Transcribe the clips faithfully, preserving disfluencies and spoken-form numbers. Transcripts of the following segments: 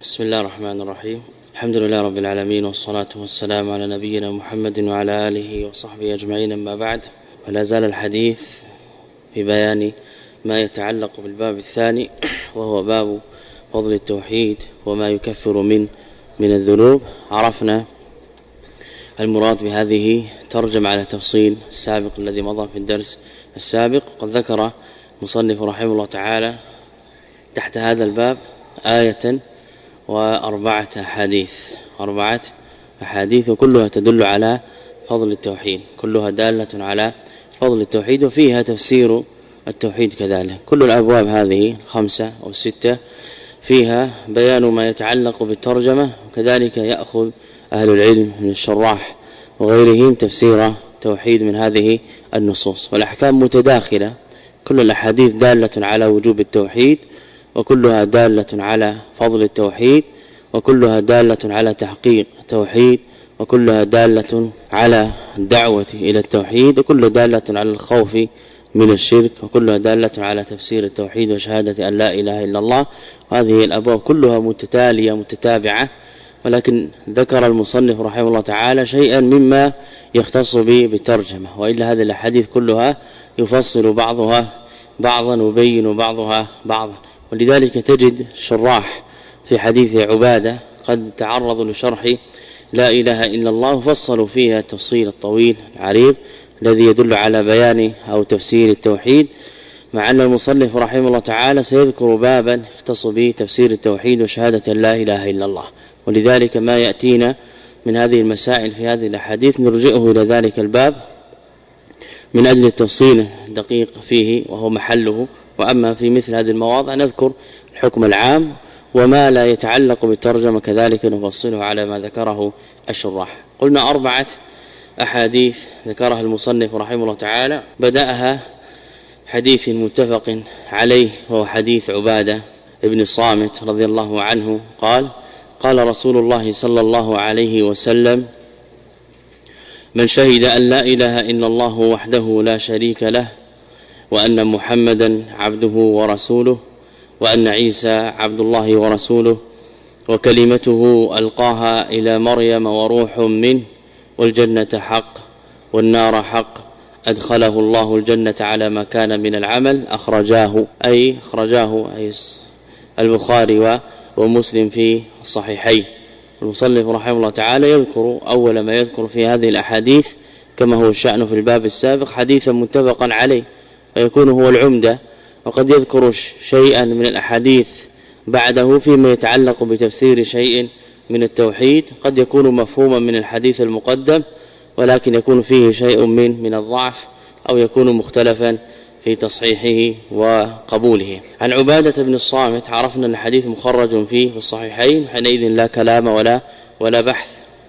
بسم الله الرحمن الرحيم. الحمد لله رب العالمين، والصلاة والسلام على نبينا محمد وعلى آله وصحبه أجمعين. أما بعد، ولا زال الحديث في بيان ما يتعلق بالباب الثاني، وهو باب فضل التوحيد وما يكفر من من الذنوب. عرفنا المراد بهذه ترجم على تفصيل السابق الذي مضى في الدرس السابق. قد ذكر مصنف رحمه الله تعالى تحت هذا الباب آية وأربعة أحاديث أربعة أحاديث وكلها تدل على فضل التوحيد، كلها دالة على فضل التوحيد، وفيها تفسير التوحيد كذلك. كل الأبواب هذه الخمسة أو الستة فيها بيان ما يتعلق بالترجمة، وكذلك يأخذ أهل العلم من الشراح وغيرهم تفسير التوحيد من هذه النصوص. والأحكام متداخلة، كل الأحاديث دالة على وجوب التوحيد، وكلها دالة على فضل التوحيد، وكلها دالة على تحقيق التوحيد، وكلها دالة على الدعوة إلى التوحيد، وكلها دالة على الخوف من الشرك، وكلها دالة على تفسير التوحيد وشهادة أن لا إله إلا الله. وهذه الأبواب كلها متتالية متتابعة، ولكن ذكر المصنف رحمه الله تعالى شيئا مما يختص به بالترجمة، وإلا هذه الأحاديث كلها يفصل بعضها بعضا ويبين بعضها بعضا. ولذلك تجد الشراح في حديث عبادة قد تعرضوا لشرح لا إله إلا الله، وفصلوا فيها التفصيل الطويل العريض الذي يدل على بيان أو تفسير التوحيد، مع أن المصنف رحمه الله تعالى سيذكر بابا يختص به تفسير التوحيد وشهادة لا إله إلا الله. ولذلك ما يأتينا من هذه المسائل في هذه الأحاديث نرجئه إلى ذلك الباب من أجل التفصيل الدقيق فيه، وهو محله. وأما في مثل هذه المواضع نذكر الحكم العام، وما لا يتعلق بالترجمة كذلك نفصله على ما ذكره الشراح. قلنا أربعة أحاديث ذكرها المصنف رحمه الله تعالى، بدأها حديث متفق عليه، وهو حديث عبادة ابن الصامت رضي الله عنه قال: قال رسول الله صلى الله عليه وسلم: من شهد أن لا إله إلا الله وحده لا شريك له، وأن محمدا عبده ورسوله، وأن عيسى عبد الله ورسوله، وكلمته ألقاها إلى مريم وروح منه، والجنة حق والنار حق، أدخله الله الجنة على ما كان من العمل، أخرجاه أي أخرجاه أي البخاري ومسلم في الصحيحين. المصنف رحمه الله تعالى يذكر أول ما يذكر في هذه الأحاديث كما هو الشأن في الباب السابق حديثا متفقا عليه، ويكون هو العمدة، وقد يذكر شيئا من الأحاديث بعده فيما يتعلق بتفسير شيء من التوحيد، قد يكون مفهوما من الحديث المقدم، ولكن يكون فيه شيء من من الضعف، أو يكون مختلفا في تصحيحه وقبوله. عن عبادة بن الصامت عرفنا أن الحديث مخرج فيه في الصحيحين، حينئذ لا كلام ولا ولا بحث،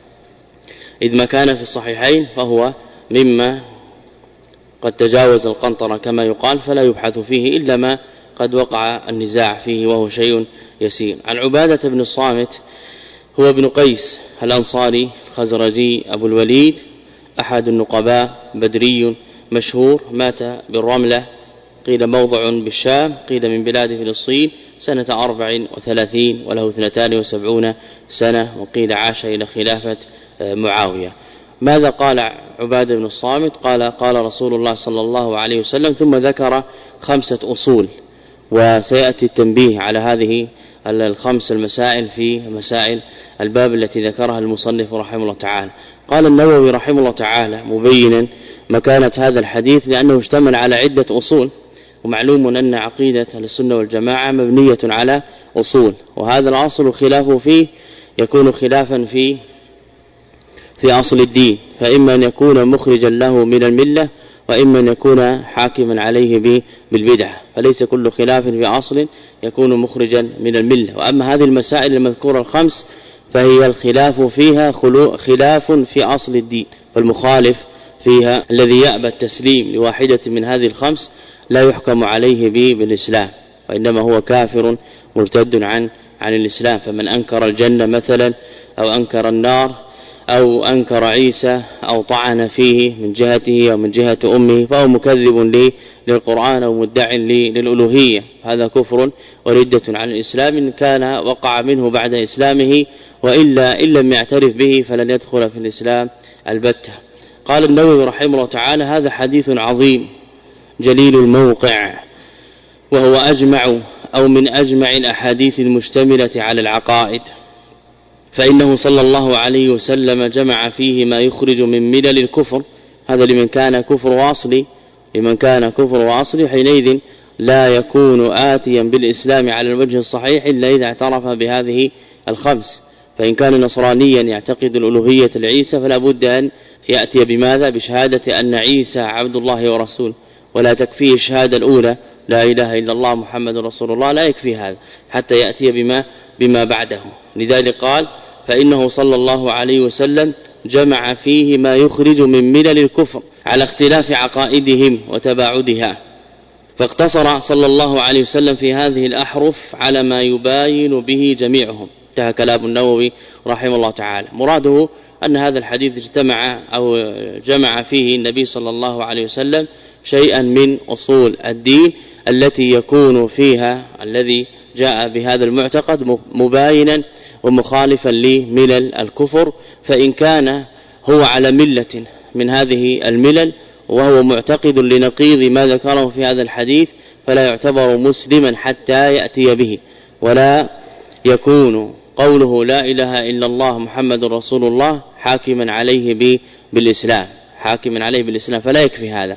إذ ما كان في الصحيحين فهو مما قد تجاوز القنطرة كما يقال، فلا يبحث فيه إلا ما قد وقع النزاع فيه وهو شيء يسير. عن عبادة بن الصامت هو ابن قيس الأنصاري الخزرجي أبو الوليد، أحد النقباء، بدري مشهور، مات بالرملة، قيل موضع بالشام، قيل من بلاد فلسطين، سنة أربع وثلاثين وله اثنتان وسبعون سنة، وقيل عاش إلى خلافة معاوية. ماذا قال عبادة بن الصامت؟ قال: قال رسول الله صلى الله عليه وسلم، ثم ذكر خمسة أصول، وسيأتي التنبيه على هذه الخمس المسائل في مسائل الباب التي ذكرها المصنف رحمه الله تعالى. قال النووي رحمه الله تعالى مبينا مكانة هذا الحديث، لأنه اشتمل على عدة أصول، ومعلوم أن عقيدة السنة والجماعة مبنية على أصول، وهذا الأصل خلافه فيه يكون خلافا في في أصل الدين، فإما أن يكون مخرجا له من الملة، وإما أن يكون حاكما عليه بالبدعة، فليس كل خلاف في أصل يكون مخرجا من الملة. وأما هذه المسائل المذكورة الخمس فهي الخلاف فيها خلاف في أصل الدين، فالمخالف فيها الذي يأبى التسليم لواحدة من هذه الخمس لا يحكم عليه به بالإسلام، وإنما هو كافر مرتد عن عن الإسلام. فمن أنكر الجنة مثلا، أو أنكر النار، أو أنكر عيسى أو طعن فيه من جهته أو من جهة أمه فهو مكذب لي للقرآن أو مدع لي للألوهية. هذا كفر وردة عن الإسلام إن كان وقع منه بعد إسلامه، وإلا إن لم يعترف به فلن يدخل في الإسلام البتة. قال النووي رحمه الله تعالى: هذا حديث عظيم جليل الموقع، وهو أجمع أو من أجمع الأحاديث المشتملة على العقائد، فإنه صلى الله عليه وسلم جمع فيه ما يخرج من ملل الكفر. هذا لمن كان كفر واصلي لمن كان كفر واصلي حينئذ لا يكون آتيا بالإسلام على الوجه الصحيح إلا إذا اعترف بهذه الخمس. فإن كان نصرانيا يعتقد الألوهية لعيسى فلا بد أن يأتي بماذا؟ بشهادة أن عيسى عبد الله ورسوله، ولا تكفيه الشهادة الأولى لا إله إلا الله محمد رسول الله، لا يكفي هذا حتى يأتي بما بما بعده. لذلك قال: فإنه صلى الله عليه وسلم جمع فيه ما يخرج من ملل الكفر على اختلاف عقائدهم وتباعدها، فاقتصر صلى الله عليه وسلم في هذه الأحرف على ما يباين به جميعهم. انتهى كلام النووي رحمه الله تعالى. مراده أن هذا الحديث اجتمع أو جمع فيه النبي صلى الله عليه وسلم شيئا من أصول الدين التي يكون فيها الذي جاء بهذا المعتقد مباينا ومخالفا لملل الكفر، فإن كان هو على ملة من هذه الملل وهو معتقد لنقيض ما ذكره في هذا الحديث فلا يعتبر مسلما حتى يأتي به، ولا يكون قوله لا إله إلا الله محمد رسول الله حاكما عليه بالإسلام حاكما عليه بالإسلام فلا يكفي هذا.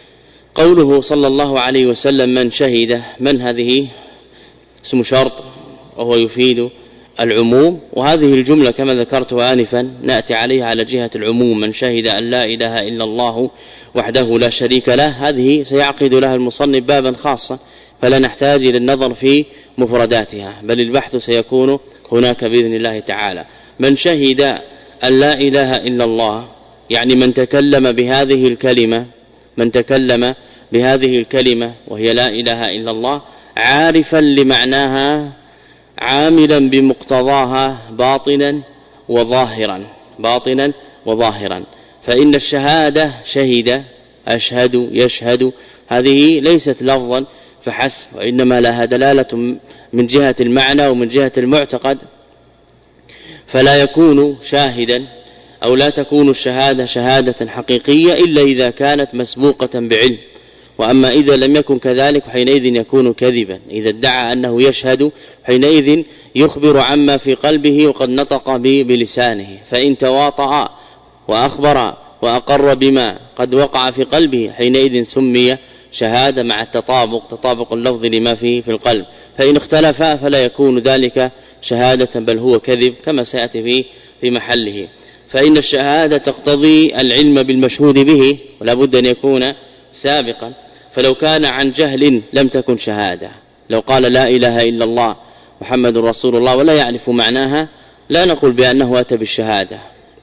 قوله صلى الله عليه وسلم من شهد، من هذه اسم شرط وهو يفيد العموم، وهذه الجملة كما ذكرت آنفا نأتي عليها على جهة العموم. من شهد أن لا إله إلا الله وحده لا شريك له، هذه سيعقد لها المصنف بابا خاصا فلا نحتاج إلى النظر في مفرداتها، بل البحث سيكون هناك بإذن الله تعالى. من شهد أن لا إله إلا الله يعني من تكلم بهذه الكلمة من تكلم بهذه الكلمة وهي لا إله إلا الله عارفا لمعناها عاملا بمقتضاها باطنا وظاهرا باطنا وظاهرا. فإن الشهادة شهد أشهد يشهد هذه ليست لفظا فحسب، وإنما لها دلالة من جهة المعنى ومن جهة المعتقد، فلا يكون شاهدا أو لا تكون الشهادة شهادة حقيقية إلا إذا كانت مسبوقة بعلم. وأما إذا لم يكن كذلك حينئذ يكون كذبا. إذا ادعى أنه يشهد حينئذ يخبر عما في قلبه وقد نطق به بلسانه، فإن تواطأ وأخبر وأقر بما قد وقع في قلبه حينئذ سمي شهادة مع التطابق تطابق اللفظ لما فيه في القلب. فإن اختلفا فلا يكون ذلك شهادة بل هو كذب كما سيأتي فيه في محله. فإن الشهادة تقتضي العلم بالمشهود به ولا بد أن يكون سابقا، فلو كان عن جهل لم تكن شهادة. لو قال لا إله إلا الله محمد رسول الله ولا يعرف معناها لا نقول بأنه أتى بالشهادة،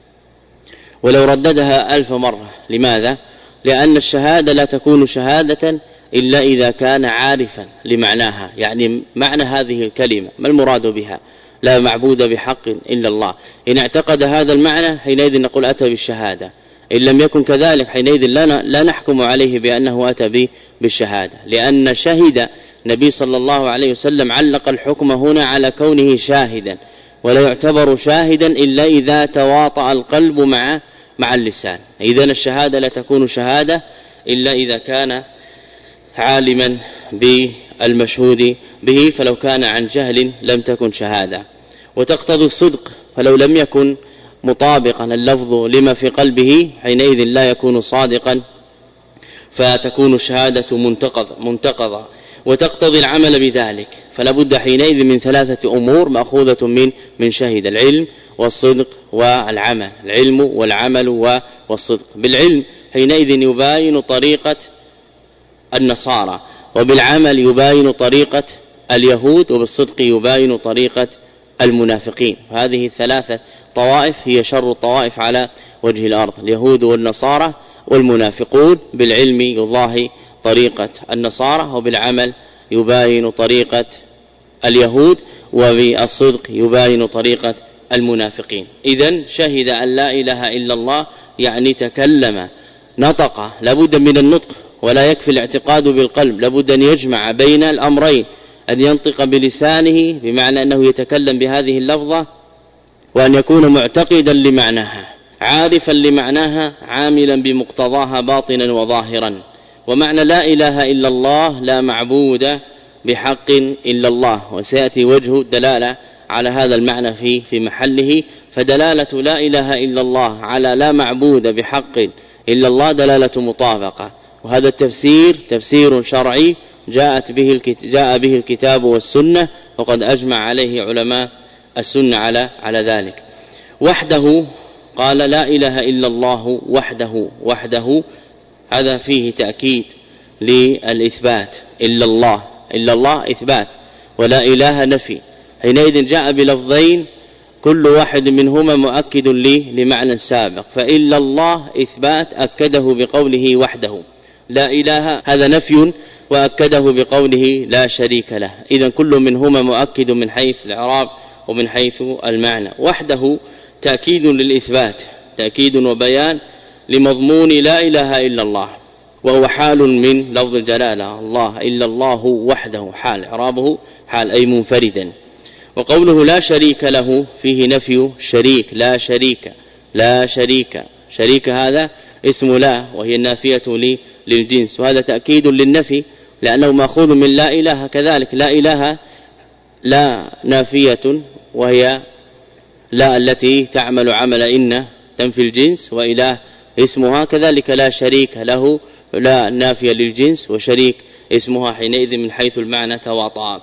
ولو رددها ألف مرة. لماذا؟ لأن الشهادة لا تكون شهادة إلا إذا كان عارفا لمعناها، يعني معنى هذه الكلمة ما المراد بها، لا معبود بحق إلا الله. إن اعتقد هذا المعنى حينئذ نقول أتى بالشهادة، إن لم يكن كذلك حينئذ لا نحكم عليه بأنه أتى بالشهادة، لأن شهد النبي صلى الله عليه وسلم علق الحكم هنا على كونه شاهدا، ولا يعتبر شاهدا إلا إذا تواطأ القلب مع مع اللسان. إذن الشهادة لا تكون شهادة إلا إذا كان عالما بالمشهود به، فلو كان عن جهل لم تكن شهادة. وتقتضي الصدق، فلو لم يكن مطابقا اللفظ لما في قلبه حينئذ لا يكون صادقا فتكون الشهادة منتقضة. وتقتضي العمل بذلك، فلا بد حينئذ من ثلاثة أمور مأخوذة من من شهد: العلم والصدق والعمل. العلم والعمل والصدق. بالعلم حينئذ يباين طريقة النصارى، وبالعمل يباين طريقة اليهود، وبالصدق يباين طريقة المنافقين. هذه الثلاثة طوائف هي شر الطوائف على وجه الأرض: اليهود والنصارى والمنافقون. بالعلم يضاهي طريقة النصارى، وبالعمل يباين طريقة اليهود، وبالصدق يباين طريقة المنافقين. إذن شهد أن لا إله إلا الله يعني تكلم نطق، لابد من النطق ولا يكفي الاعتقاد بالقلب، لابد أن يجمع بين الأمرين، أن ينطق بلسانه بمعنى أنه يتكلم بهذه اللفظة، وأن يكون معتقدا لمعناها عارفا لمعناها عاملا بمقتضاها باطنا وظاهرا. ومعنى لا إله إلا الله لا معبود بحق إلا الله، وسيأتي وجه الدلالة على هذا المعنى في في محله. فدلالة لا إله إلا الله على لا معبود بحق إلا الله دلالة مطابقة، وهذا التفسير تفسير شرعي جاءت به جاء به الكتاب والسنة، وقد أجمع عليه علماء السنة على على ذلك. وحده قال لا إله إلا الله وحده، وحده هذا فيه تأكيد للإثبات، إلا الله إلا الله إثبات، ولا إله نفي. حينئذ جاء بلفظين كل واحد منهما مؤكد لي لمعنى سابق، فإلا الله إثبات أكده بقوله وحده، لا إله هذا نفي وأكده بقوله لا شريك له. إذن كل منهما مؤكد من حيث الإعراب ومن حيث المعنى. وحده تأكيد للإثبات، تأكيد وبيان لمضمون لا إله إلا الله، وهو حال من لفظ الجلالة الله إلا الله وحده، حال إعرابه حال أي منفردا. وقوله لا شريك له فيه نفي شريك، لا شريك لا شريك شريك هذا اسم لا وهي النافية للجنس، وهذا تأكيد للنفي لأنه مأخوذ من لا إله. كذلك لا إله لا نافية وهي لا التي تعمل عمل إن تنفي الجنس، وإله اسمها. كذلك لا شريك له لا نافية للجنس وشريك اسمها، حينئذ من حيث المعنى تواطأ.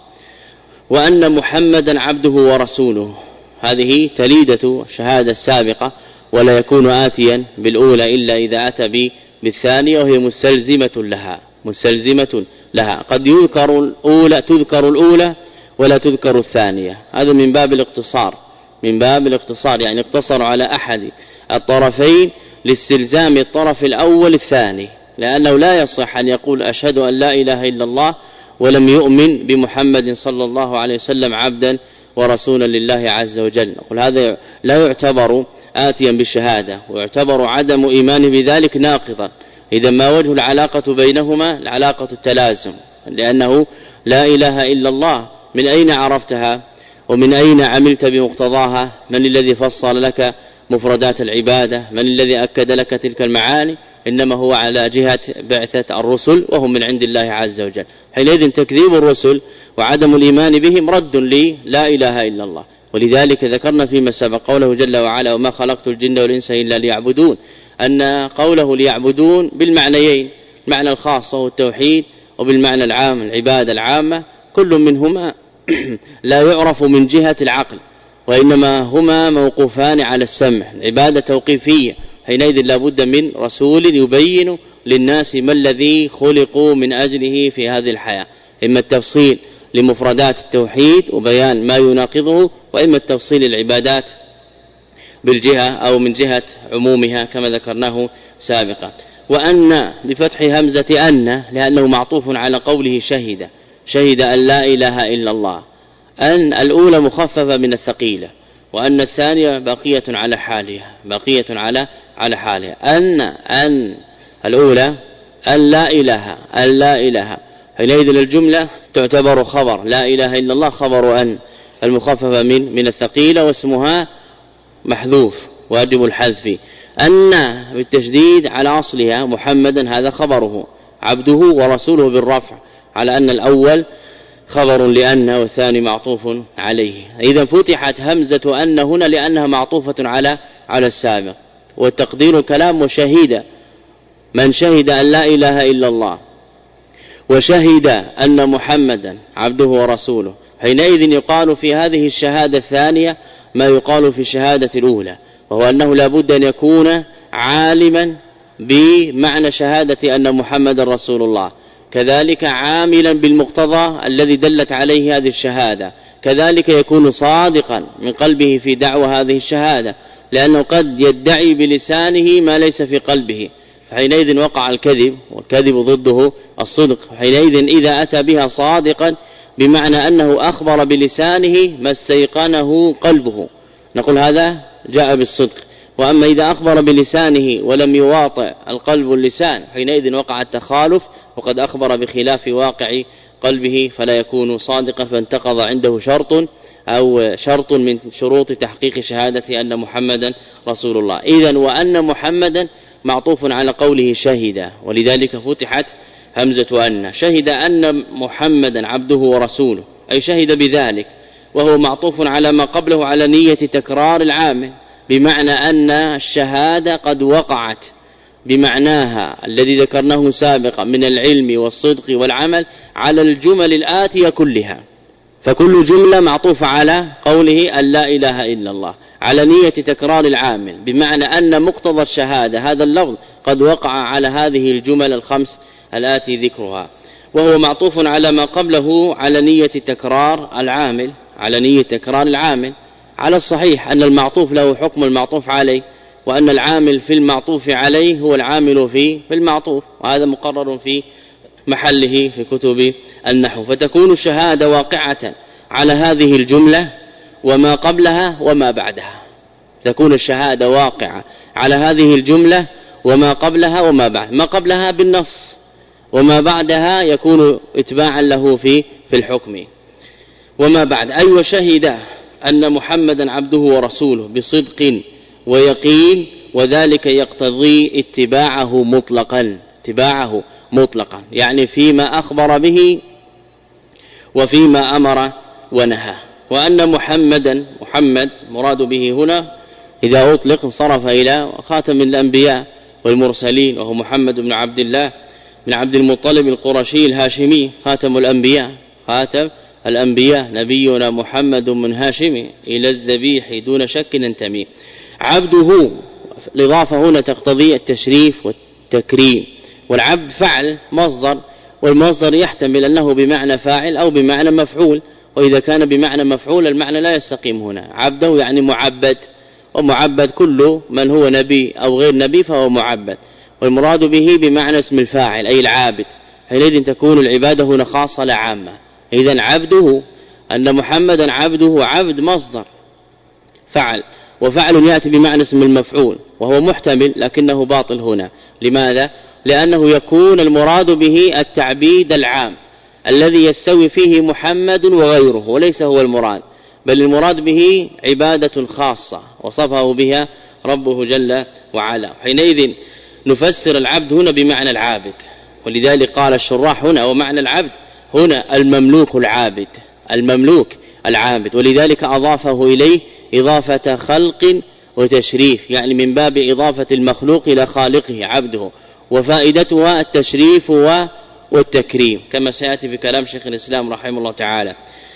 وأن محمدا عبده ورسوله هذه تليدة الشهادة السابقة، ولا يكون آتيا بالأولى إلا إذا أتى بالثانية، وهي مستلزمة لها مستلزمة لها. قد يذكر الأولى تذكر الأولى ولا تذكر الثانية، هذا من باب الاقتصار من باب الاقتصار يعني اقتصر على أحد الطرفين لاستلزام الطرف الأول الثاني، لأنه لا يصح أن يقول أشهد أن لا إله إلا الله ولم يؤمن بمحمد صلى الله عليه وسلم عبدا ورسولا لله عز وجل. نقول هذا لا يعتبر آتيا بالشهادة، ويعتبر عدم إيمانه بذلك ناقضا. إذا ما وجه العلاقة بينهما؟ العلاقة التلازم، لأنه لا إله إلا الله من أين عرفتها ومن أين عملت بمقتضاها؟ من الذي فصل لك مفردات العبادة؟ من الذي أكد لك تلك المعاني؟ إنما هو على جهة بعثة الرسل وهم من عند الله عز وجل. حينئذ تكذيب الرسل وعدم الإيمان بهم رد لي لا إله إلا الله. ولذلك ذكرنا فيما سبق قوله جل وعلا وما خلقت الجن والإنس إلا ليعبدون، أن قوله ليعبدون بالمعنيين، المعنى الخاص وهو التوحيد، وبالمعنى العام العبادة العامة، كل منهما لا يعرف من جهة العقل، وإنما هما موقوفان على السمع، العبادة توقيفية. حينئذ لا بد من رسول يبين للناس ما الذي خلقوا من أجله في هذه الحياة، إما التفصيل لمفردات التوحيد وبيان ما يناقضه، وإما التفصيل العبادات بالجهة أو من جهة عمومها كما ذكرناه سابقا. وأن بفتح همزة أن لأنه معطوف على قوله شهد شهد أن لا إله إلا الله. أن الأولى مخففة من الثقيلة، وأن الثانية باقية على حالها باقية على على حالها. أن أن الأولى أن لا إله أن لا إله حينئذ الجملة تعتبر خبر لا إله إلا الله، خبر أن المخففة من من الثقيلة، واسمها محذوف واجب الحذف. أن بالتشديد على أصلها محمدا هذا خبره عبده ورسوله بالرفع، على أن الأول خبر لأن والثاني معطوف عليه. إذا فتحت همزة أن هنا لأنها معطوفة على على السابق، والتقدير كلام وشهد من شهد أن لا إله إلا الله وشهد أن محمدا عبده ورسوله. حينئذ يقال في هذه الشهادة الثانية ما يقال في الشهادة الأولى، وهو أنه لا بد أن يكون عالما بمعنى شهادة أن محمد رسول الله، كذلك عاملا بالمقتضى الذي دلت عليه هذه الشهادة، كذلك يكون صادقا من قلبه في دعوى هذه الشهادة، لأنه قد يدعي بلسانه ما ليس في قلبه، فحينئذ وقع الكذب، والكذب ضده الصدق. حينئذ إذا أتى بها صادقا بمعنى أنه أخبر بلسانه ما استيقنه قلبه، نقول هذا جاء بالصدق. وأما إذا أخبر بلسانه ولم يواطئ القلب اللسان حينئذ وقع التخالف، وقد أخبر بخلاف واقع قلبه فلا يكون صادقا، فانتقض عنده شرط أو شرط من شروط تحقيق شهادة أن محمدا رسول الله. إذن وأن محمدا معطوف على قوله شهد، ولذلك فتحت همزة أن. شهد أن محمدا عبده ورسوله، أي شهد بذلك، وهو معطوف على ما قبله على نية تكرار العامل، بمعنى أن الشهادة قد وقعت بمعناها الذي ذكرناه سابقا من العلم والصدق والعمل على الجمل الآتية كلها. فكل جملة معطوفة على قوله أن لا إله إلا الله على نية تكرار العامل، بمعنى أن مقتضى الشهادة هذا اللفظ قد وقع على هذه الجمل الخمس الآتي ذكرها. وهو معطوف على ما قبله على نية تكرار العامل، على نية تكرار العامل. على الصحيح أن المعطوف له حكم المعطوف عليه، وأن العامل في المعطوف عليه هو العامل في في المعطوف، وهذا مقرر في محله في كتب النحو. فتكون الشهادة واقعة على هذه الجملة وما قبلها وما بعدها، تكون الشهادة واقعة على هذه الجملة وما قبلها وما بعد، ما قبلها بالنص وما بعدها يكون اتباعا له في في الحكم. وما بعد أي أيوة وشهد أن محمدا عبده ورسوله بصدق ويقين، وذلك يقتضي اتباعه مطلقا، اتباعه مطلقا يعني فيما أخبر به وفيما أمر ونهى. وأن محمدا محمد مراد به هنا إذا أطلق انصرف إلى خاتم الأنبياء والمرسلين، وهو محمد بن عبد الله بن عبد المطلب القرشي الهاشمي خاتم الأنبياء، خاتم الأنبياء نبينا محمد من هاشم إلى الذبيح دون شك ننتمي. عبده الإضافة هنا تقتضي التشريف والتكريم، والعبد فعل مصدر، والمصدر يحتمل أنه بمعنى فاعل أو بمعنى مفعول، وإذا كان بمعنى مفعول المعنى لا يستقيم هنا. عبده يعني معبد، ومعبد كل من هو نبي أو غير نبي فهو معبد، والمراد به بمعنى اسم الفاعل أي العابد، حينئذ تكون العبادة هنا خاصة لا عامة. إذن عبده أن محمدا عبده عبد مصدر فعل، وفعل يأتي بمعنى اسم المفعول وهو محتمل لكنه باطل هنا. لماذا؟ لأنه يكون المراد به التعبيد العام الذي يستوي فيه محمد وغيره، وليس هو المراد، بل المراد به عبادة خاصة وصفه بها ربه جل وعلا. حينئذ نفسر العبد هنا بمعنى العابد، ولذلك قال الشراح هنا ومعنى العبد هنا المملوك العابد، المملوك العابد، ولذلك أضافه إليه إضافة خلق وتشريف، يعني من باب إضافة المخلوق إلى خالقه عبده، وفائدتها التشريف والتكريم كما سيأتي في كلام شيخ الإسلام رحمه الله تعالى.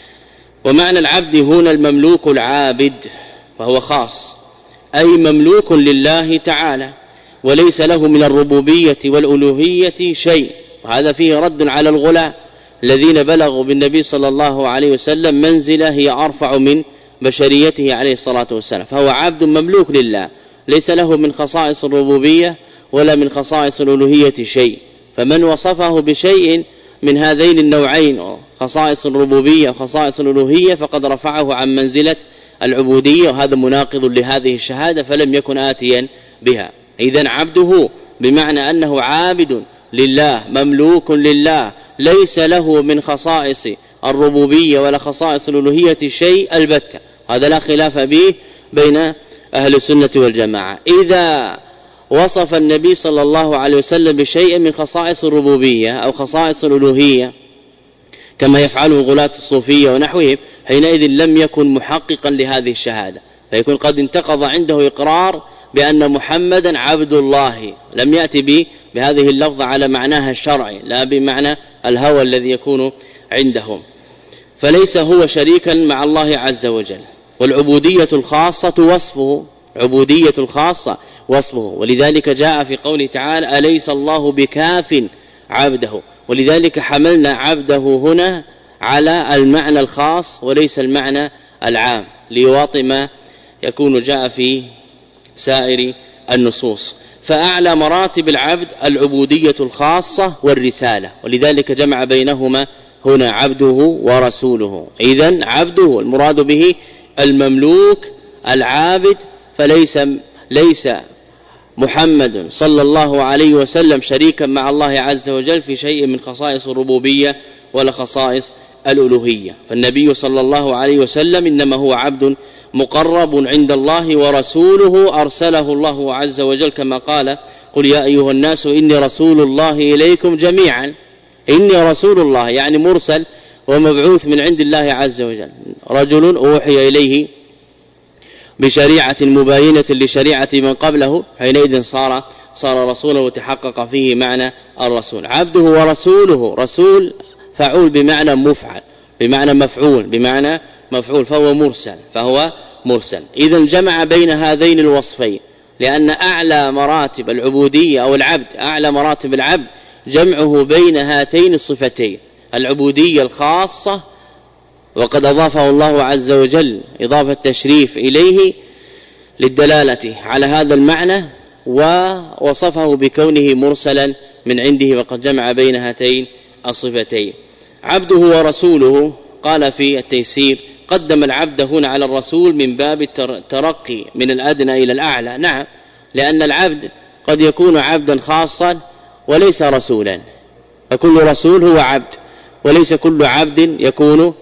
ومعنى العبد هنا المملوك العابد، فهو خاص أي مملوك لله تعالى، وليس له من الربوبية والألوهية شيء. وهذا فيه رد على الغلاة الذين بلغوا بالنبي صلى الله عليه وسلم منزلة هي أرفع من بشريته عليه الصلاة والسلام، فهو عبد مملوك لله، ليس له من خصائص الربوبية ولا من خصائص الألوهية شيء. فمن وصفه بشيء من هذين النوعين خصائص الربوبية وخصائص الألوهية فقد رفعه عن منزلة العبودية، وهذا مناقض لهذه الشهادة فلم يكن آتيا بها. إذن عبده بمعنى أنه عابد لله مملوك لله، ليس له من خصائص الربوبية ولا خصائص الألوهية شيء البتة، هذا لا خلاف به بين أهل السنة والجماعة. إذا وصف النبي صلى الله عليه وسلم بشيء من خصائص الربوبية أو خصائص الألوهية كما يفعله غلاة الصوفية ونحوهم، حينئذ لم يكن محققا لهذه الشهادة، فيكون قد انتقض عنده إقرار بأن محمدا عبد الله، لم يأتي به بهذه اللفظة على معناها الشرعي لا بمعنى الهوى الذي يكون عندهم، فليس هو شريكا مع الله عز وجل. والعبودية الخاصة وصفه، عبودية الخاصة وصفه، ولذلك جاء في قوله تعالى أليس الله بكاف عبده، ولذلك حملنا عبده هنا على المعنى الخاص وليس المعنى العام ليواطئ ما يكون جاء في سائر النصوص. فأعلى مراتب العبد العبودية الخاصة والرسالة، ولذلك جمع بينهما هنا عبده ورسوله. إذن عبده المراد به المملوك العابد فليس ليس محمد صلى الله عليه وسلم شريكا مع الله عز وجل في شيء من خصائص الربوبية ولا خصائص الألوهية. فالنبي صلى الله عليه وسلم إنما هو عبد مقرب عند الله ورسوله أرسله الله عز وجل كما قال قل يا أيها الناس إني رسول الله إليكم جميعا. إني رسول الله يعني مرسل ومبعوث من عند الله عز وجل، رجل أوحي إليه بشريعة مباينة لشريعة من قبله، حينئذ صار صار رسوله وتحقق فيه معنى الرسول. عبده ورسوله، رسول فعول بمعنى مفعل بمعنى مفعول بمعنى مفعول فهو مرسل فهو مرسل. إذن جمع بين هذين الوصفين، لأن أعلى مراتب العبودية أو العبد أعلى مراتب العبد جمعه بين هاتين الصفتين، العبودية الخاصة وقد أضافه الله عز وجل إضافة تشريف إليه للدلالة على هذا المعنى، ووصفه بكونه مرسلا من عنده، وقد جمع بين هاتين الصفتين. عبده ورسوله قال في التيسير قدم العبد هنا على الرسول من باب الترقي من الأدنى إلى الأعلى. نعم، لأن العبد قد يكون عبدا خاصا وليس رسولا، فكل رسول هو عبد وليس كل عبد يكون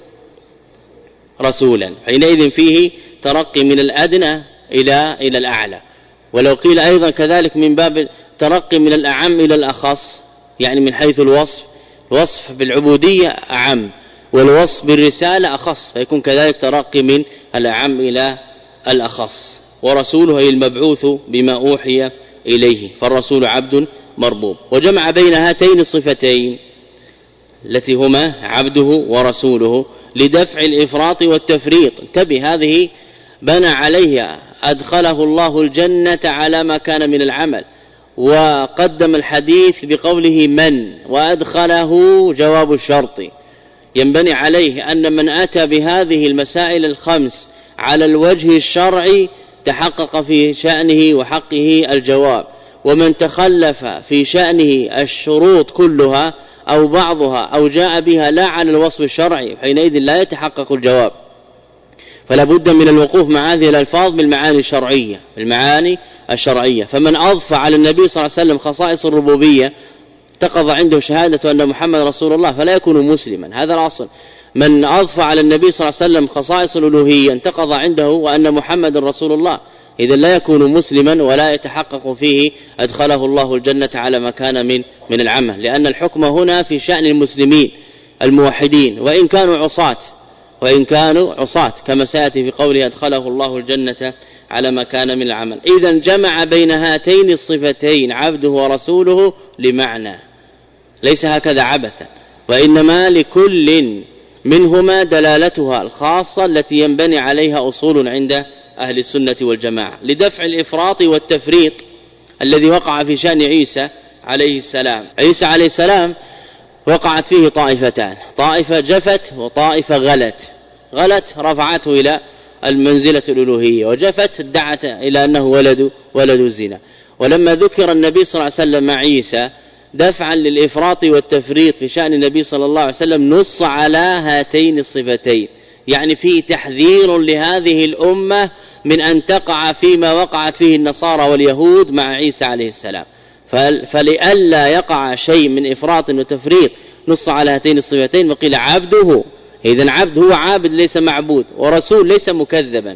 رسولا، حينئذ فيه ترقي من الأدنى إلى إلى الأعلى. ولو قيل أيضا كذلك من باب ترقي من الأعم إلى الأخص، يعني من حيث الوصف، الوصف بالعبودية أعم والوصف بالرسالة أخص، فيكون كذلك ترقي من الأعم إلى الأخص. ورسوله هي المبعوث بما أوحي إليه، فالرسول عبد مربوب. وجمع بين هاتين الصفتين التي هما عبده ورسوله لدفع الإفراط والتفريط. انتبه، هذه بنى عليها أدخله الله الجنة على ما كان من العمل، وقدم الحديث بقوله من، وأدخله جواب الشرط، ينبني عليه أن من أتى بهذه المسائل الخمس على الوجه الشرعي تحقق في شأنه وحقه الجواب، ومن تخلف في شأنه الشروط كلها أو بعضها أو جاء بها لا على الوصف الشرعي حينئذ لا يتحقق الجواب. فلا بد من الوقوف مع هذه الألفاظ بالمعاني الشرعية المعاني الشرعية. فمن أضفى على النبي صلى الله عليه وسلم خصائص الربوبية تقضى عنده شهادة أن محمد رسول الله فلا يكون مسلما، هذا الأصل. من أضفى على النبي صلى الله عليه وسلم خصائص الألوهية انتقض عنده وأن محمد رسول الله، إذا لا يكون مسلما ولا يتحقق فيه أدخله الله الجنة على ما كان من من العمل، لأن الحكم هنا في شأن المسلمين الموحدين وإن كانوا عصاة وإن كانوا عصاة كما سيأتي في قوله أدخله الله الجنة على ما كان من العمل. إذن جمع بين هاتين الصفتين عبده ورسوله لمعنى، ليس هكذا عبثا، وإنما لكل منهما دلالتها الخاصة التي ينبني عليها أصول عند أهل السنة والجماعة، لدفع الإفراط والتفريط الذي وقع في شأن عيسى عليه السلام. عيسى عليه السلام وقعت فيه طائفتان، طائفة جفت وطائفة غلت. غلت رفعته إلى المنزلة الألوهية، وجفت دعت إلى أنه ولد ولد الزنا. ولما ذكر النبي صلى الله عليه وسلم مع عيسى دفعا للإفراط والتفريط في شأن النبي صلى الله عليه وسلم نص على هاتين الصفتين، يعني فيه تحذير لهذه الأمة من أن تقع فيما وقعت فيه النصارى واليهود مع عيسى عليه السلام. فلئلا يقع شيء من إفراط وتفريط نص على هاتين الصفتين وقيل عبده. إذن عبد هو عابد ليس معبود، ورسول ليس مكذبا.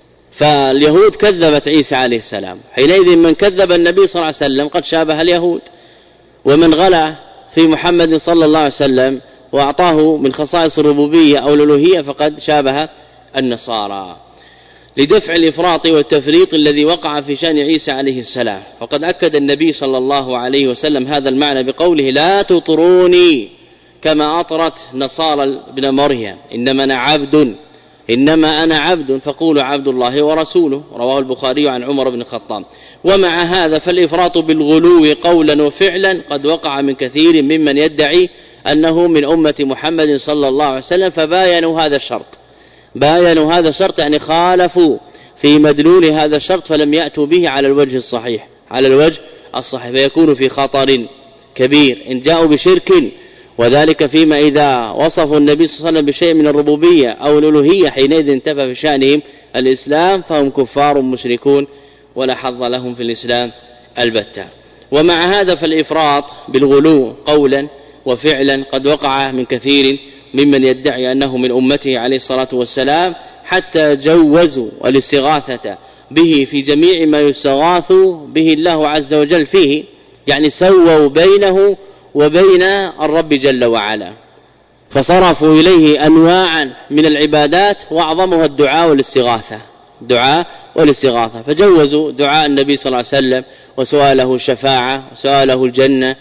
فاليهود كذبت عيسى عليه السلام، حينئذ من كذب النبي صلى الله عليه وسلم قد شابه اليهود، ومن غلا في محمد صلى الله عليه وسلم وأعطاه من خصائص الربوبية أو الألوهية فقد شابه النصارى. لدفع الإفراط والتفريط الذي وقع في شأن عيسى عليه السلام، وقد أكد النبي صلى الله عليه وسلم هذا المعنى بقوله لا تطروني كما أطرت نصارى ابن مريم إنما أنا عبد إنما أنا عبد فقولوا عبد الله ورسوله، رواه البخاري عن عمر بن الخطاب. ومع هذا فالإفراط بالغلو قولا وفعلا قد وقع من كثير ممن يدعي أنه من أمة محمد صلى الله عليه وسلم، فباينوا هذا الشرط باينوا هذا الشرط يعني خالفوا في مدلول هذا الشرط فلم يأتوا به على الوجه الصحيح على الوجه الصحيح فيكون في خطر كبير إن جاءوا بشرك، وذلك فيما إذا وصفوا النبي صلى الله عليه وسلم بشيء من الربوبية أو الألوهية حينئذ انتفى في شأنهم الإسلام فهم كفار مشركون ولا حظ لهم في الإسلام البتة. ومع هذا فالإفراط بالغلو قولا وفعلا قد وقع من كثير ممن يدعي أنه من أمته عليه الصلاة والسلام، حتى جوزوا الاستغاثة به في جميع ما يستغاث به الله عز وجل فيه، يعني سووا بينه وبين الرب جل وعلا، فصرفوا إليه أنواعا من العبادات وأعظمها الدعاء والاستغاثة دعاء والاستغاثة فجوزوا دعاء النبي صلى الله عليه وسلم وسؤاله الشفاعة وسؤاله الجنة،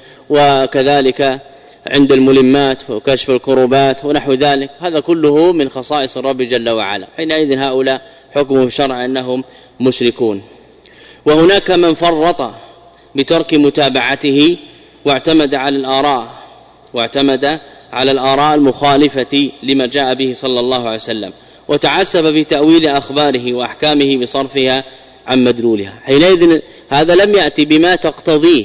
وكذلك عند الملمات وكشف الكربات ونحو ذلك. هذا كله من خصائص الرب جل وعلا، حينئذ هؤلاء حكمهم في الشرع أنهم مشركون. وهناك من فرط بترك متابعته واعتمد على الآراء واعتمد على الآراء المخالفة لما جاء به صلى الله عليه وسلم، وتعسف في تأويل أخباره وأحكامه بصرفها عن مدلولها. حينئذ هذا لم يأتي بما تقتضيه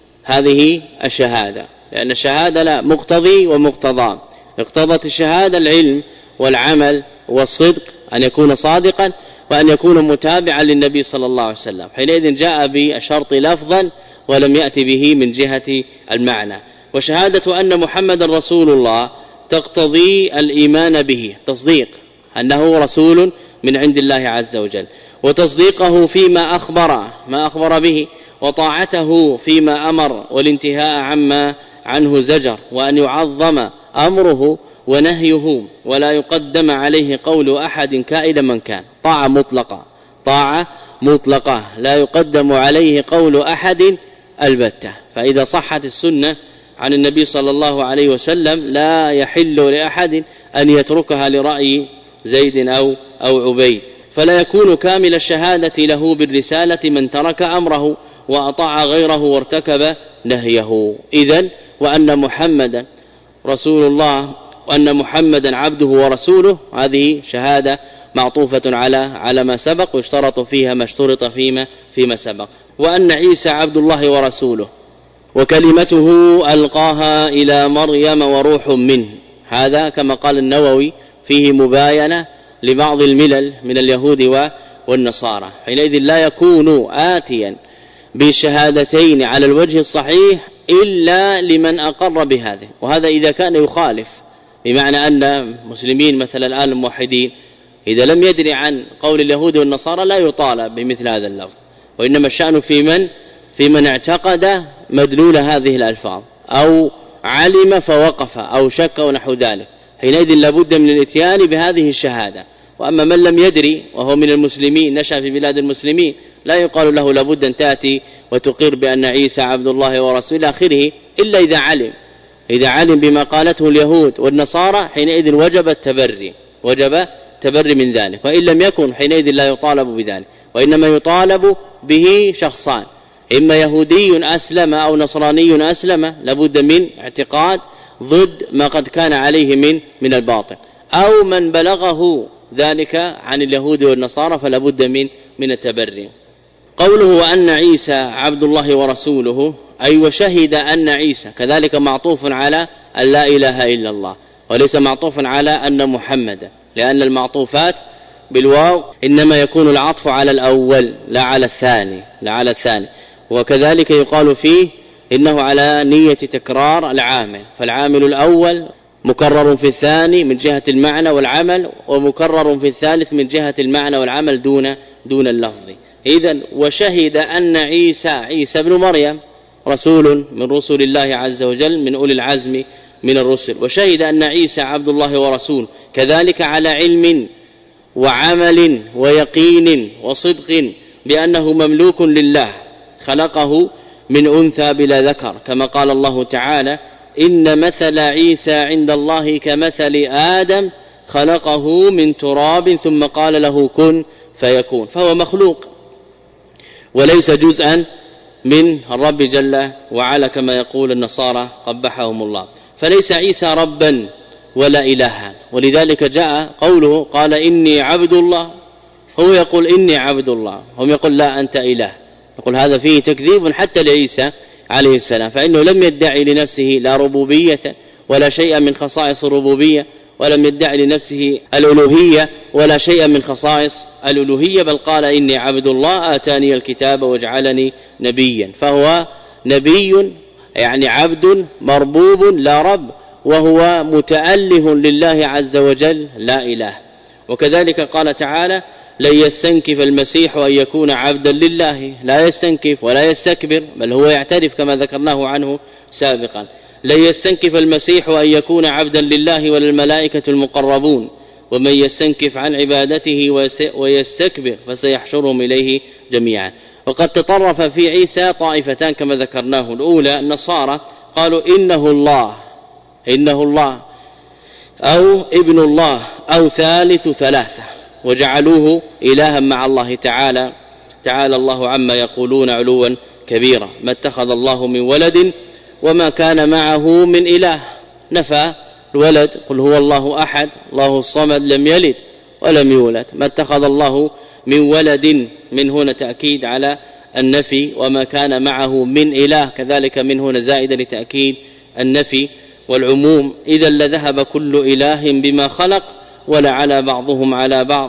هذه الشهادة، لأن الشهادة لا مقتضي ومقتضى. اقتضت الشهادة العلم والعمل والصدق، أن يكون صادقا وأن يكون متابعا للنبي صلى الله عليه وسلم. حينئذ جاء بالشرط لفظا ولم يأتي به من جهة المعنى. وشهادة أن محمد رسول الله تقتضي الإيمان به، تصديق أنه رسول من عند الله عز وجل، وتصديقه فيما أخبر ما أخبر به، وطاعته فيما أمر، والانتهاء عما عنه زجر، وأن يعظم أمره ونهيه ولا يقدم عليه قول أحد كائدا من كان. طاعة مطلقة طاعة مطلقة لا يقدم عليه قول أحد البتة. فإذا صحت السنة عن النبي صلى الله عليه وسلم لا يحل لأحد أن يتركها لرأي زيد أو, أو عبيد، فلا يكون كامل الشهادة له بالرسالة من ترك أمره وأطاع غيره وارتكب نهيه. إذن وأن محمدا رسول الله وأن محمدا عبده ورسوله، هذه شهادة معطوفة على على ما سبق، واشترط فيها ما اشترط فيما فيما سبق. وأن عيسى عبد الله ورسوله وكلمته ألقاها إلى مريم وروح منه، هذا كما قال النووي فيه مباينة لبعض الملل من اليهود والنصارى. حينئذ لا يكون آتيا بالشهادتين على الوجه الصحيح إلا لمن أقر بهذه. وهذا إذا كان يخالف، بمعنى أن مسلمين مثلا الآن الموحدين إذا لم يدري عن قول اليهود والنصارى لا يطالب بمثل هذا اللفظ، وإنما الشأن في من في من اعتقد مدلول هذه الألفاظ أو علم فوقف أو شك ونحو ذلك. حينئذ لابد من الاتيان بهذه الشهادة. وأما من لم يدري وهو من المسلمين نشأ في بلاد المسلمين لا يقال له لابد أن تأتي وتقر بأن عيسى عبد الله ورسوله آخره، إلا إذا علم إذا علم بما قالته اليهود والنصارى، حينئذ وجب التبري وجب تبري من ذلك. وإن لم يكن حينئذ لا يطالب بذلك، وإنما يطالب به شخصان، إما يهودي أسلم أو نصراني أسلم لابد من اعتقاد ضد ما قد كان عليه من من الباطل، أو من بلغه ذلك عن اليهود والنصارى فلابد من من التبري. قوله وأن عيسى عبد الله ورسوله أي وشهد أن عيسى، كذلك معطوف على أن لا إله إلا الله، وليس معطوف على أن محمد، لأن المعطوفات بالواو إنما يكون العطف على الأول لا على الثاني لا على الثاني وكذلك يقال فيه إنه على نية تكرار العامل، فالعامل الأول مكرر في الثاني من جهة المعنى والعمل، ومكرر في الثالث من جهة المعنى والعمل دون دون اللفظ. إذن وشهد أن عيسى عيسى بن مريم رسول من رسل الله عز وجل من أولي العزم من الرسل، وشهد أن عيسى عبد الله ورسول، كذلك على علم وعمل ويقين وصدق بأنه مملوك لله خلقه من أنثى بلا ذكر، كما قال الله تعالى إن مثل عيسى عند الله كمثل آدم خلقه من تراب ثم قال له كن فيكون، فهو مخلوق وليس جزءا من الرب جل وعلا كما يقول النصارى قبحهم الله. فليس عيسى ربا ولا إلها، ولذلك جاء قوله قال إني عبد الله، هو يقول إني عبد الله، هم يقول لا أنت إله، يقول هذا فيه تكذيب حتى لعيسى عليه السلام، فإنه لم يدعي لنفسه لا ربوبية ولا شيء من خصائص الربوبية، ولم يدعي لنفسه الألوهية ولا شيئا من خصائص الألوهية، بل قال إني عبد الله آتاني الكتاب وجعلني نبيا، فهو نبي يعني عبد مربوب لا رب، وهو متأله لله عز وجل لا إله. وكذلك قال تعالى لن يستنكف المسيح أن يكون عبدا لله، لا يستنكف ولا يستكبر، بل هو يعترف كما ذكرناه عنه سابقا. لن يستنكف المسيح أن يكون عبدا لله ولا الملائكة المقربون، ومن يستنكف عن عبادته ويستكبر فسيحشرهم إليه جميعا. وقد تطرف في عيسى طائفتان كما ذكرناه. الأولى النصارى قالوا إنه الله إنه الله أو ابن الله أو ثالث ثلاثة، وجعلوه إلها مع الله تعالى تعالى الله عما يقولون علوا كبيرا. ما اتخذ الله من ولد وما كان معه من إله، نفى الولد، قل هو الله أحد الله الصمد لم يلد ولم يولد. ما اتخذ الله من ولد، من هنا تأكيد على النفي، وما كان معه من إله كذلك من هنا زائدة لتأكيد النفي والعموم. إذا لذهب كل إله بما خلق ولعلى بعضهم على بعض،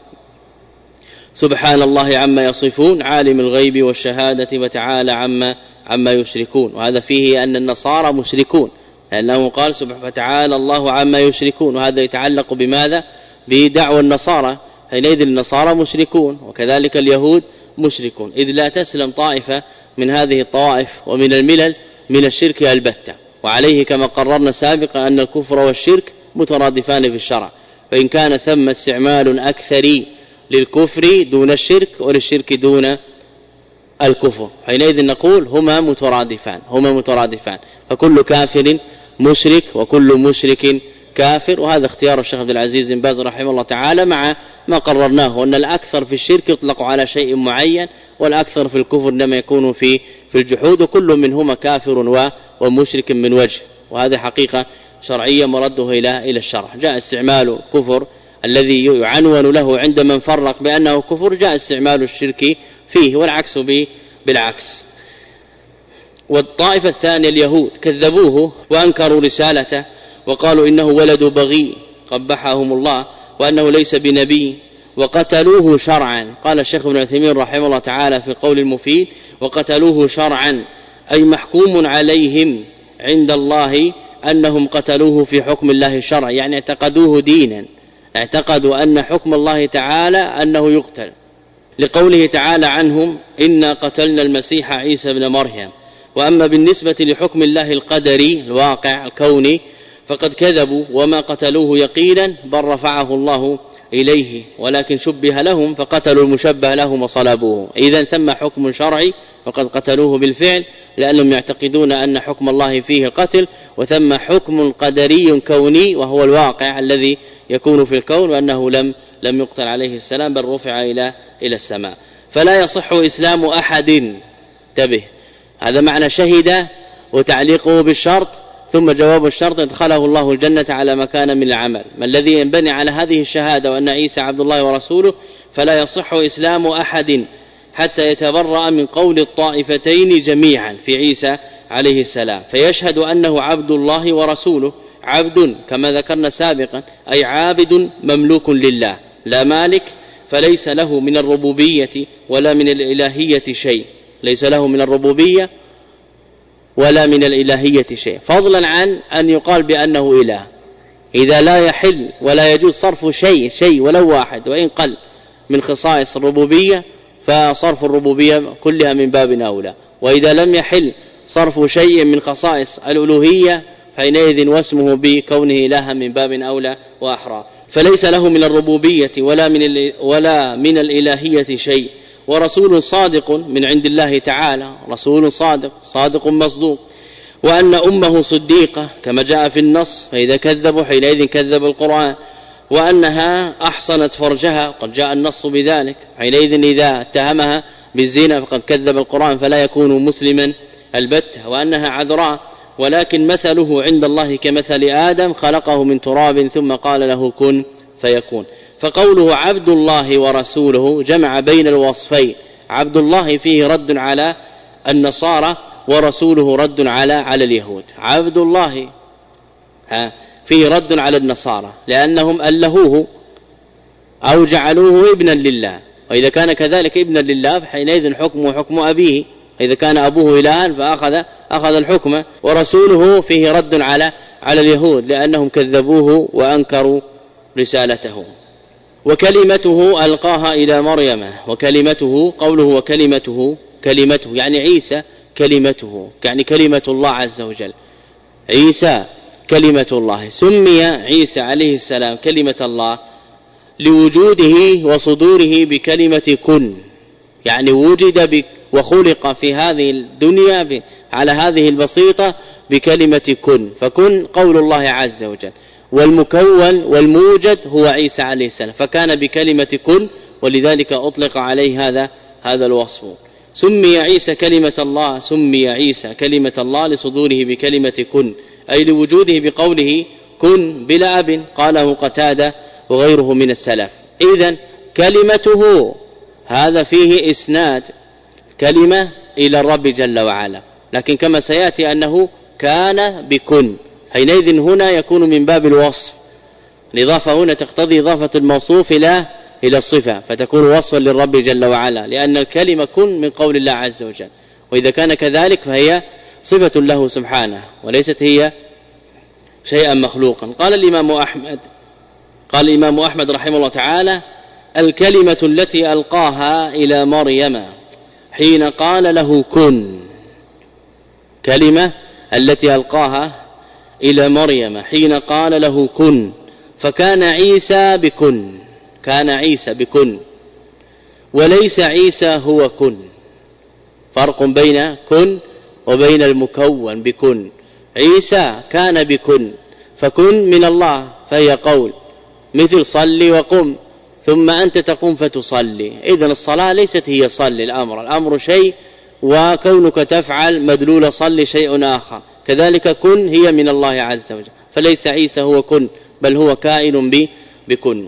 سبحان الله عما يصفون عالم الغيب والشهادة وتعالى عما عما يشركون. وهذا فيه أن النصارى مشركون، لأنه قال سبحانه وتعالى الله عما يشركون، وهذا يتعلق بماذا؟ بدعوى النصارى، حينئذ النصارى مشركون وكذلك اليهود مشركون، إذ لا تسلم طائفة من هذه الطوائف ومن الملل من الشرك البتة. وعليه كما قررنا سابقا أن الكفر والشرك مترادفان في الشرع، فإن كان ثم استعمال أكثر للكفر دون الشرك وللشرك دون الكفر، حينئذ نقول هما مترادفان هما مترادفان فكل كافر مشرك وكل مشرك كافر. وهذا اختيار الشيخ عبد العزيز بن باز رحمه الله تعالى مع ما قررناه، أن الأكثر في الشرك يطلق على شيء معين، والأكثر في الكفر لما يكون في في الجحود، وكل منهما كافر ومشرك من وجه. وهذه حقيقة شرعية مرده إلى إلى الشرع. جاء استعمال الكفر الذي يعنون له عند من فرق بأنه كفر، جاء استعمال الشرك فيه، والعكس بالعكس. والطائفة الثانية اليهود كذبوه وأنكروا رسالته وقالوا إنه ولد بغي قبحهم الله، وأنه ليس بنبي، وقتلوه شرعا. قال الشيخ ابن عثيمين رحمه الله تعالى في القول المفيد وقتلوه شرعا، أي محكوم عليهم عند الله أنهم قتلوه في حكم الله الشرعي، يعني اعتقدوه دينا، اعتقدوا أن حكم الله تعالى أنه يقتل، لقوله تعالى عنهم إنا قتلنا المسيح عيسى بن مريم. وأما بالنسبة لحكم الله القدري الواقع الكوني فقد كذبوا وما قتلوه يقينا، بل رفعه الله إليه، ولكن شبه لهم فقتلوا المشبه لهم وصلبوه. إذن ثم حكم شرعي وقد قتلوه بالفعل، لأنهم يعتقدون أن حكم الله فيه القتل، وثم حكم قدري كوني وهو الواقع الذي يكون في الكون، وأنه لم لم يقتل عليه السلام بل رفع إلى إلى السماء. فلا يصح إسلام أحد، انتبه، هذا معنى شهد وتعليقه بالشرط، ثم جواب الشرط ادخله الله الجنة على ما كان من العمل. ما الذي ينبني على هذه الشهادة وأن عيسى عبد الله ورسوله؟ فلا يصح إسلام أحد حتى يتبرأ من قول الطائفتين جميعا في عيسى عليه السلام، فيشهد أنه عبد الله ورسوله. عبد كما ذكرنا سابقا أي عابد مملوك لله لا مالك، فليس له من الربوبية ولا من الإلهية شيء، ليس له من الربوبية ولا من الإلهية شيء، فضلا عن أن يقال بأنه إله. إذا لا يحل ولا يجوز صرف شيء شيء ولو واحد وإن قل من خصائص الربوبية، فصرف الربوبية كلها من باب أولى. وإذا لم يحل صرف شيء من خصائص الألوهية فحينئذ واسمه بكونه إلها من باب أولى وأحرى. فليس له من الربوبية ولا من ولا من الإلهية شيء، ورسول صادق من عند الله تعالى، رسول صادق صادق مصدوق. وأن أمه صديقة كما جاء في النص، فإذا كذبوا حينئذ كذب القرآن. وأنها أحصنت فرجها، قد جاء النص بذلك، حينئذ إذا اتهمها بالزنا فقد كذب القرآن فلا يكون مسلما البتة. وأنها عذراء، ولكن مثله عند الله كمثل آدم خلقه من تراب ثم قال له كن فيكون. فقوله عبد الله ورسوله جمع بين الوصفين، عبد الله فيه رد على النصارى ورسوله رد على على اليهود. عبد الله ها فيه رد على النصارى لأنهم ألهوه أو جعلوه ابنا لله، وإذا كان كذلك ابنا لله فحينئذ حكمه حكم أبيه، إذا كان أبوه إلها فأخذ أخذ الحكم. ورسوله فيه رد على على اليهود لأنهم كذبوه وأنكروا رسالته. وكلمته ألقاها إلى مريم، وكلمته قوله وكلمته كلمته يعني عيسى كلمته، يعني كلمة الله عز وجل، عيسى كلمة الله. سمي عيسى عليه السلام كلمة الله لوجوده وصدوره بكلمة كن، يعني وجد وخلق في هذه الدنيا على هذه البسيطة بكلمة كن، فكن قول الله عز وجل، والمكون والموجد هو عيسى عليه السلام، فكان بكلمة كن، ولذلك أطلق عليه هذا هذا الوصف. سمي عيسى كلمة الله، سمي عيسى كلمة الله لصدوره بكلمة كن، أي لوجوده بقوله كن بلا أب، قاله قتادة وغيره من السلف. إذن كلمته هذا فيه إسناد كلمة إلى الرب جل وعلا، لكن كما سيأتي أنه كان بكن، حينئذ هنا يكون من باب الوصف، الإضافة هنا تقتضي إضافة الموصوف إلى إلى الصفة، فتكون وصفا للرب جل وعلا، لأن الكلمة كن من قول الله عز وجل، وإذا كان كذلك فهي صفة له سبحانه وليست هي شيئا مخلوقا. قال الإمام أحمد قال الإمام أحمد رحمه الله تعالى: الكلمة التي ألقاها إلى مريم حين قال له كن، كلمة التي ألقاها إلى مريم حين قال له كن، فكان عيسى بكن، كان عيسى بكن، وليس عيسى هو كن، فرق بين كن وبين المكون بكن. عيسى كان بكن، فكن من الله فهي قول، مثل صلي وقم، ثم أنت تقوم فتصلي، إذن الصلاة ليست هي صلي، الأمر الأمر شيء، وكونك تفعل مدلول صلي شيء آخر، كذلك كن هي من الله عز وجل، فليس عيسى هو كن، بل هو كائن بكن.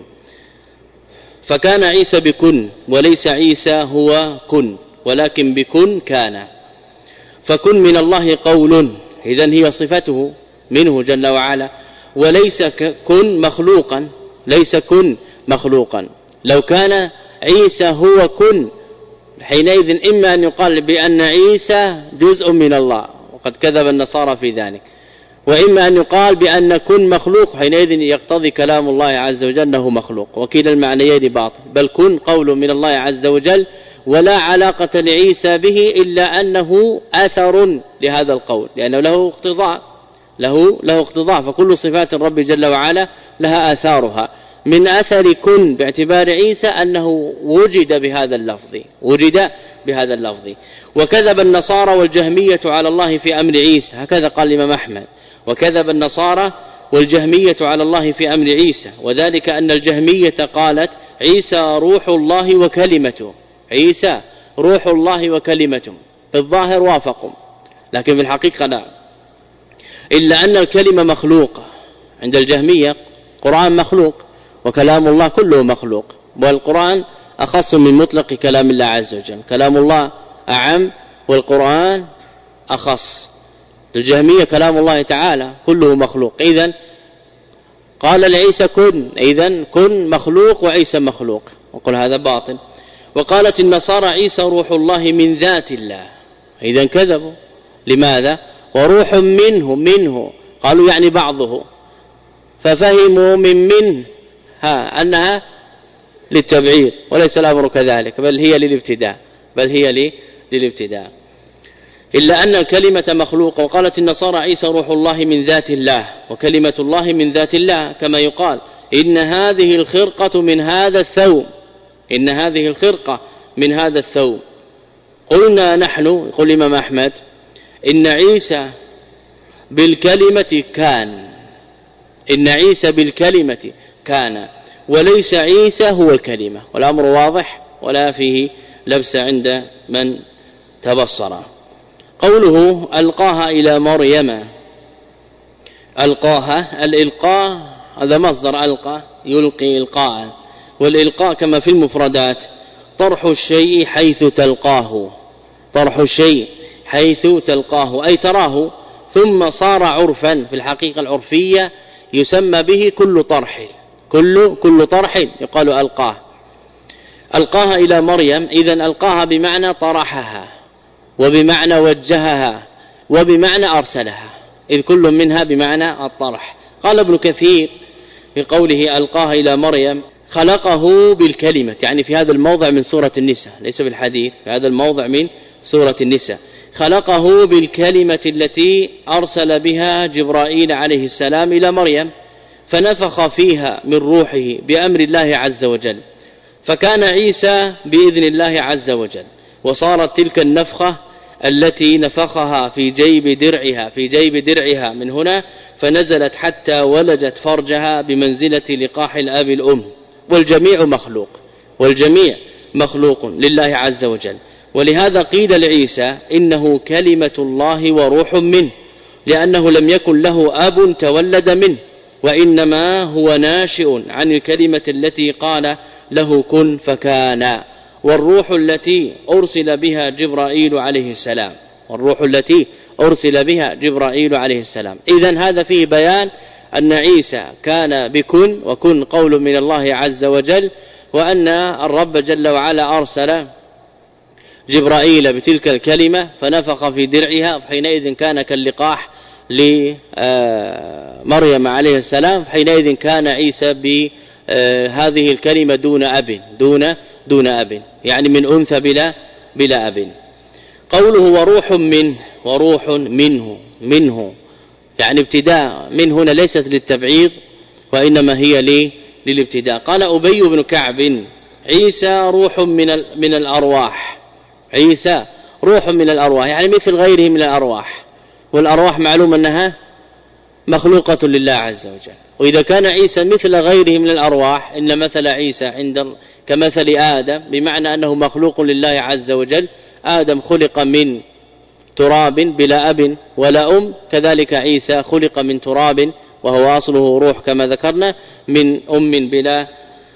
فكان عيسى بكن، وليس عيسى هو كن، ولكن بكن كان. فكن من الله قول، إذن هي صفته منه جل وعلا، وليس كن مخلوقا، ليس كن مخلوقا. لو كان عيسى هو كن حينئذ إما أن يقال بأن عيسى جزء من الله، وقد كذب النصارى في ذلك، وإما أن يقال بأن كن مخلوق، حينئذ يقتضي كلام الله عز وجل أنه مخلوق، وكلا المعنيين باطل، بل كن قول من الله عز وجل، ولا علاقة لعيسى به إلا أنه أثر لهذا القول، لأنه له اقتضاء له له اقتضاء فكل صفات الرب جل وعلا لها آثارها. من أثر كن باعتبار عيسى أنه وجد بهذا اللفظ، وجد بهذا اللفظ. وكذب النصارى والجهمية على الله في أمر عيسى، هكذا قال الإمام أحمد، وكذب النصارى والجهمية على الله في أمر عيسى، وذلك أن الجهمية قالت عيسى روح الله وكلمته، عيسى روح الله وكلمته، في الظاهر وافقوا، لكن في الحقيقة لا، إلا أن الكلمة مخلوقة. عند الجهمية قرآن مخلوق، وكلام الله كله مخلوق، والقرآن أخص من مطلق كلام الله عز وجل، كلام الله أعم والقرآن أخص. الجهمية كلام الله تعالى كله مخلوق، إذن قال لعيسى كن، إذن كن مخلوق وعيسى مخلوق، وقل هذا باطل. وقالت النصارى عيسى روح الله من ذات الله، إذن كذبوا. لماذا؟ وروح منه منه قالوا يعني بعضه، ففهموا من منه ها أنها للتبعير، وليس الأمر كذلك، بل هي للابتداء، بل هي للابتداء. إلا أن الكلمة مخلوقة. وقالت النصارى عيسى روح الله من ذات الله، وكلمة الله من ذات الله، كما يقال إن هذه الخرقة من هذا الثوب، إن هذه الخرقة من هذا الثوب. قلنا نحن، يقول الإمام أحمد، إن عيسى بالكلمة كان، إن عيسى بالكلمة كان، وليس عيسى هو الكلمة، والأمر واضح ولا فيه لبس عند من تبصر. قوله ألقاها إلى مريم، ألقاها، الإلقاء هذا مصدر ألقى يلقي إلقاء، والإلقاء كما في المفردات طرح الشيء حيث تلقاه، طرح الشيء حيث تلقاه أي تراه، ثم صار عرفا، في الحقيقة العرفية يسمى به كل طرح، كل كل طرح يقال ألقاه ألقاها إلى مريم. إذن ألقاها بمعنى طرحها وبمعنى وجهها وبمعنى أرسلها، إذ كل منها بمعنى الطرح. قال ابن كثير في قوله ألقاها إلى مريم خلقه بالكلمة، يعني في هذا الموضع من سورة النساء، ليس بالحديث، في هذا الموضع من سورة النساء، خلقه بالكلمة التي أرسل بها جبرائيل عليه السلام إلى مريم، فنفخ فيها من روحه بأمر الله عز وجل، فكان عيسى بإذن الله عز وجل، وصارت تلك النفخة التي نفخها في جيب درعها في جيب درعها من هنا، فنزلت حتى ولجت فرجها بمنزلة لقاح الأب الأم، والجميع مخلوق والجميع مخلوق لله عز وجل. ولهذا قيل لعيسى إنه كلمة الله وروح منه، لأنه لم يكن له أب تولد منه، وإنما هو ناشئ عن الكلمة التي قال له كن فكان، والروح التي أرسل بها جبرائيل عليه السلام والروح التي أرسل بها جبرائيل عليه السلام. إذن هذا فيه بيان أن عيسى كان بكن، وكن قول من الله عز وجل، وأن الرب جل وعلا أرسل جبرائيل بتلك الكلمة فنفخ في درعها، فحينئذ كان كاللقاح لمريم عليه السلام، حينئذ كان عيسى بهذه الكلمة دون أب دون دون أب يعني من أنثى بلا بلا أب. قوله وروح منه وروح منه منه يعني ابتداء من هنا ليست للتبعيض وإنما هي لي للابتداء. قال أبي بن كعب عيسى روح من من الأرواح، عيسى روح من الأرواح يعني مثل غيره من الأرواح، والأرواح معلوم أنها مخلوقة لله عز وجل، وإذا كان عيسى مثل غيره من الأرواح إن مثل عيسى عند كمثل آدم، بمعنى أنه مخلوق لله عز وجل. آدم خلق من تراب بلا أب ولا أم، كذلك عيسى خلق من تراب وهو أصله روح كما ذكرنا من أم بلا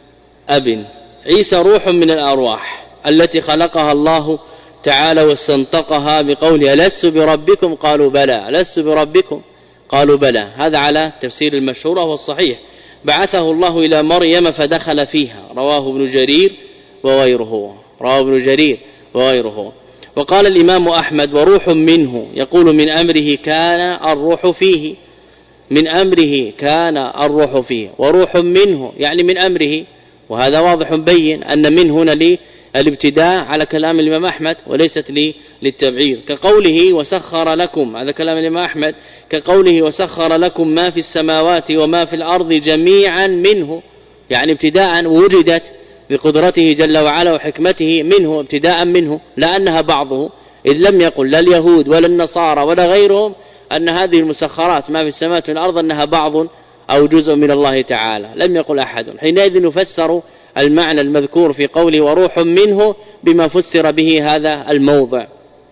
أب. عيسى روح من الأرواح التي خلقها الله تعالى واستنطقها بقوله ألست بربكم قالوا بلى ألست بربكم قالوا بلى. هذا على تفسير المشهور والصحيح. بعثه الله إلى مريم فدخل فيها، رواه ابن جرير وغيره رواه ابن جرير وغيره. وقال الإمام أحمد وروح منه، يقول من أمره كان الروح فيه، من أمره كان الروح فيه، وروح منه يعني من أمره، وهذا واضح بين أن من هنا للابتداء على كلام الإمام أحمد وليست لي للتبعيض. كقوله وسخر لكم، هذا كلام الإمام أحمد، كقوله وسخر لكم ما في السماوات وما في الأرض جميعا منه، يعني ابتداء وجدت بقدرته جل وعلا وحكمته منه، ابتداء منه، لا أنها بعضه، إذ لم يقل لا اليهود ولا النصارى ولا غيرهم أن هذه المسخرات ما في السماوات والأرض أنها بعض أو جزء من الله تعالى، لم يقل أحد. حينئذ يفسر المعنى المذكور في قوله وروح منه بما فسر به هذا الموضع.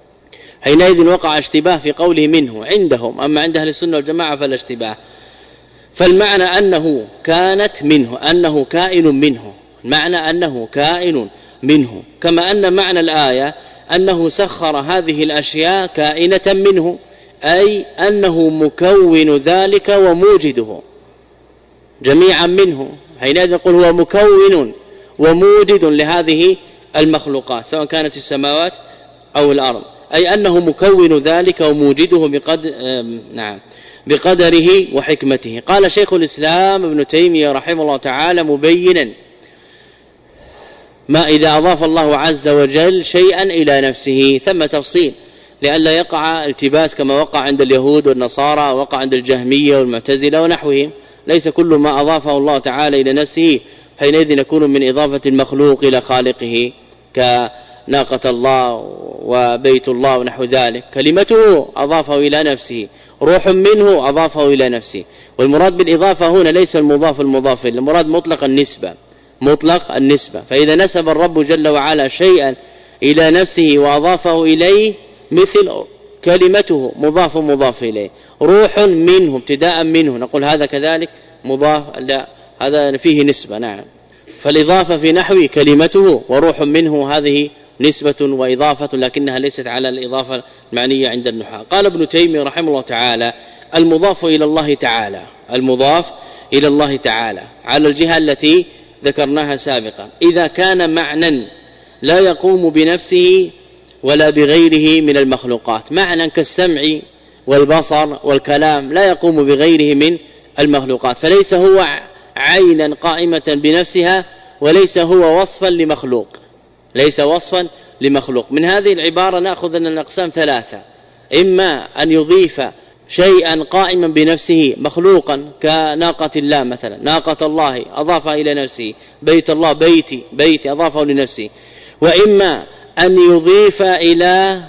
حينئذ وقع اشتباه في قوله منه عندهم، أما عند أهل السنة والجماعة فلا اشتباه. فالمعنى أنه كانت منه، أنه كائن منه، معنى أنه كائن منه، كما أن معنى الآية أنه سخر هذه الأشياء كائنة منه، أي أنه مكون ذلك وموجده جميعا منه. حينئذ يقول هو مكون وموجد لهذه المخلوقات سواء كانت السماوات أو الأرض، أي أنه مكون ذلك وموجده بقدر نعم بقدره وحكمته. قال شيخ الإسلام ابن تيمية رحمه الله تعالى مبينا ما إذا أضاف الله عز وجل شيئا إلى نفسه، ثم تفصيل لئلا يقع التباس كما وقع عند اليهود والنصارى ووقع عند الجهمية والمعتزلة ونحوهم. ليس كل ما أضافه الله تعالى إلى نفسه حينئذ يكون من إضافة المخلوق إلى خالقه، كناقة الله وبيت الله ونحو ذلك. كلمته أضافه إلى نفسه، روح منه أضافه إلى نفسه. والمراد بالإضافة هنا ليس المضاف المضاف، المراد مطلق النسبة، مطلق النسبة. فإذا نسب الرب جل وعلا شيئا إلى نفسه وأضافه إليه مثل كلمته مضاف مضاف إليه، روح منه ابتداء منه، نقول هذا كذلك مضاف، لا هذا فيه نسبة. نعم، فالإضافة في نحو كلمته وروح منه هذه نسبة وإضافة، لكنها ليست على الإضافة المعنية عند النحاة. قال ابن تيمية رحمه الله تعالى المضاف إلى الله تعالى، المضاف إلى الله تعالى على الجهة التي ذكرناها سابقا. إذا كان معنى لا يقوم بنفسه ولا بغيره من المخلوقات، معنى كالسمع والبصر والكلام لا يقوم بغيره من المخلوقات، فليس هو عينا قائمة بنفسها وليس هو وصفا لمخلوق، ليس وصفا لمخلوق. من هذه العبارة نأخذ أن الأقسام ثلاثة: إما أن يضيف شيئا قائما بنفسه مخلوقا كناقة الله مثلا، ناقة الله أضافها إلى نفسه، بيت الله بيتي بيتي أضافه لنفسه، وإما أن يضيف إلى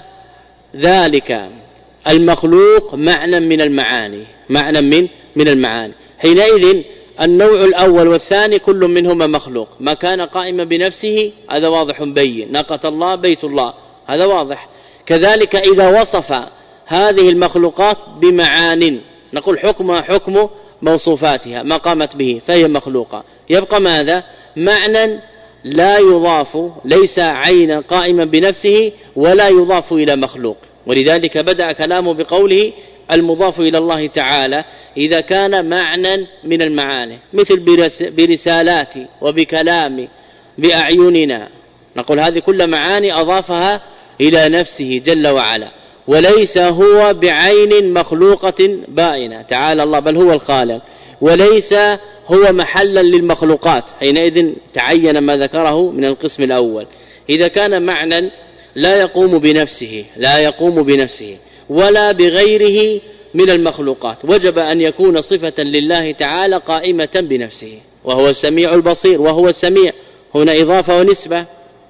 ذلك المخلوق معنى من المعاني، معنى من من المعاني. حينئذ النوع الأول والثاني كل منهما مخلوق، ما كان قائما بنفسه هذا واضح بين، ناقة الله بيت الله هذا واضح. كذلك إذا وصف هذه المخلوقات بمعان نقول حكمها حكم موصوفاتها ما قامت به فهي مخلوقة، يبقى ماذا؟ معنى لا يضاف، ليس عينا قائما بنفسه ولا يضاف إلى مخلوق. ولذلك بدأ كلامه بقوله المضاف إلى الله تعالى إذا كان معنى من المعاني، مثل برسالاتي وبكلامي بأعيننا، نقول هذه كل معاني أضافها إلى نفسه جل وعلا، وليس هو بعين مخلوقة بائنة تعالى الله، بل هو الخالق، وليس هو محلا للمخلوقات. حينئذ تعين ما ذكره من القسم الأول. إذا كان معنى لا يقوم بنفسه لا يقوم بنفسه ولا بغيره من المخلوقات، وجب أن يكون صفة لله تعالى قائمة بنفسه، وهو السميع البصير، وهو السميع هنا إضافة ونسبة،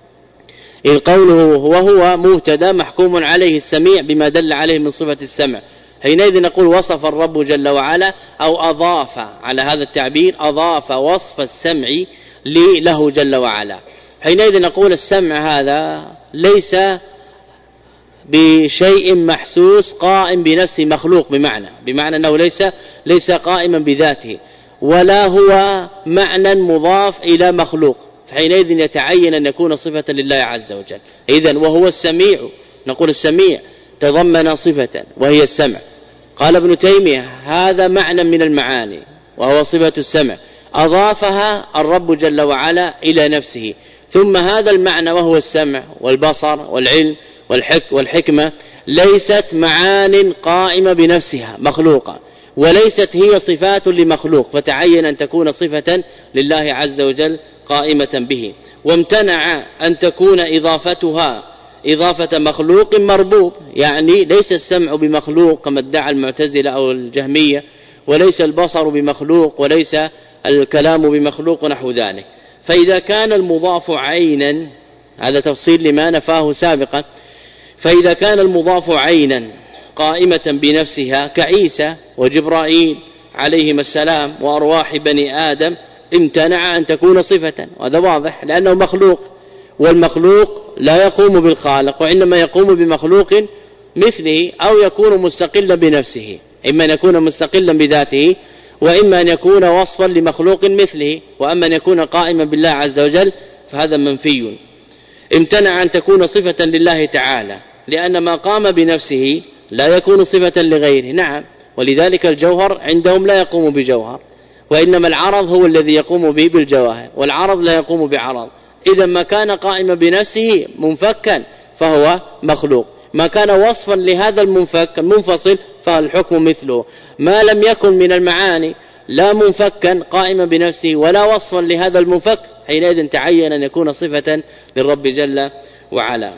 إذ قوله وهو مبتدا محكوم عليه السميع بما دل عليه من صفة السمع. حينئذ نقول وصف الرب جل وعلا أو أضاف، على هذا التعبير أضاف وصف السمع له جل وعلا. حينئذ نقول السمع هذا ليس بشيء محسوس قائم بنفسه مخلوق، بمعنى بمعنى أنه ليس ليس قائما بذاته، ولا هو معنى مضاف إلى مخلوق، حينئذ يتعين أن يكون صفة لله عز وجل. إذن وهو السميع، نقول السميع تضمن صفة وهي السمع. قال ابن تيمية هذا معنى من المعاني وهو صفة السمع أضافها الرب جل وعلا إلى نفسه، ثم هذا المعنى وهو السمع والبصر والعلم والحك والحكمة ليست معان قائمة بنفسها مخلوقة، وليست هي صفات لمخلوق، فتعين أن تكون صفة لله عز وجل قائمة به. وامتنع أن تكون إضافتها إضافة مخلوق مربوب، يعني ليس السمع بمخلوق كما ادعى المعتزلة أو الجهمية، وليس البصر بمخلوق، وليس الكلام بمخلوق ونحو ذلك. فإذا كان المضاف عينا، هذا تفصيل لما نفاه سابقا، فإذا كان المضاف عينا قائمة بنفسها كعيسى وجبرائيل عليهما السلام وأرواح بني آدم، امتنع أن تكون صفة، وهذا واضح لأنه مخلوق، والمخلوق لا يقوم بالخالق، وإنما يقوم بمخلوق مثله، أو يكون مستقلا بنفسه، إما أن يكون مستقلا بذاته، وإما أن يكون وصفا لمخلوق مثله. وأما أن يكون قائما بالله عز وجل فهذا منفي. امتنع أن تكون صفة لله تعالى لأن ما قام بنفسه لا يكون صفة لغيره. نعم، ولذلك الجوهر عندهم لا يقوم بجوهر، وإنما العرض هو الذي يقوم به بالجواهر، والعرض لا يقوم بعرض. إذا ما كان قائما بنفسه منفكا فهو مخلوق، ما كان وصفا لهذا المنفك المنفصل فالحكم مثله. ما لم يكن من المعاني لا منفكا قائما بنفسه ولا وصفا لهذا المنفك، حينئذ تعين أن يكون صفة للرب جل وعلا،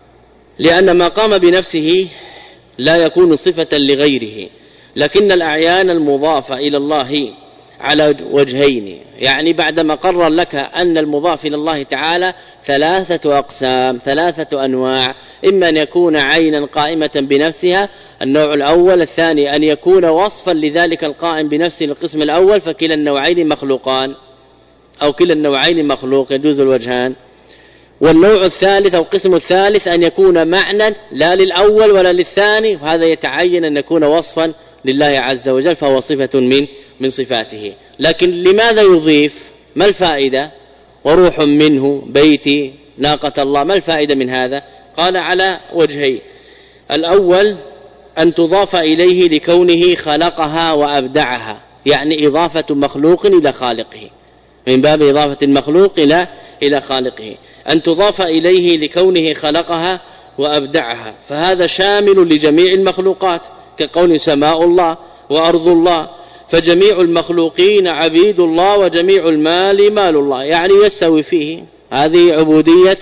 لأن ما قام بنفسه لا يكون صفة لغيره. لكن الأعيان المضافة إلى الله على وجهين، يعني بعدما قرر لك أن المضاف إلى الله تعالى ثلاثة أقسام، ثلاثة أنواع، إما أن يكون عينا قائمة بنفسها النوع الأول، الثاني أن يكون وصفا لذلك القائم بنفسه القسم الأول، فكلا النوعين مخلوقان أو كلا النوعين مخلوق، يجوز الوجهان. والنوع الثالث أو القسم الثالث أن يكون معنى لا للأول ولا للثاني، وهذا يتعين أن يكون وصفا لله عز وجل فهو صفة من من صفاته. لكن لماذا يضيف؟ ما الفائدة؟ وروح منه بيتي ناقة الله، ما الفائدة من هذا؟ قال على وجهين. الأول أن تضاف إليه لكونه خلقها وأبدعها، يعني إضافة مخلوق إلى خالقه، من باب إضافة المخلوق إلى إلى خالقه، أن تضاف إليه لكونه خلقها وأبدعها، فهذا شامل لجميع المخلوقات، كقول سماء الله وأرض الله، فجميع المخلوقين عبيد الله وجميع المال مال الله، يعني يستوي فيه، هذه عبودية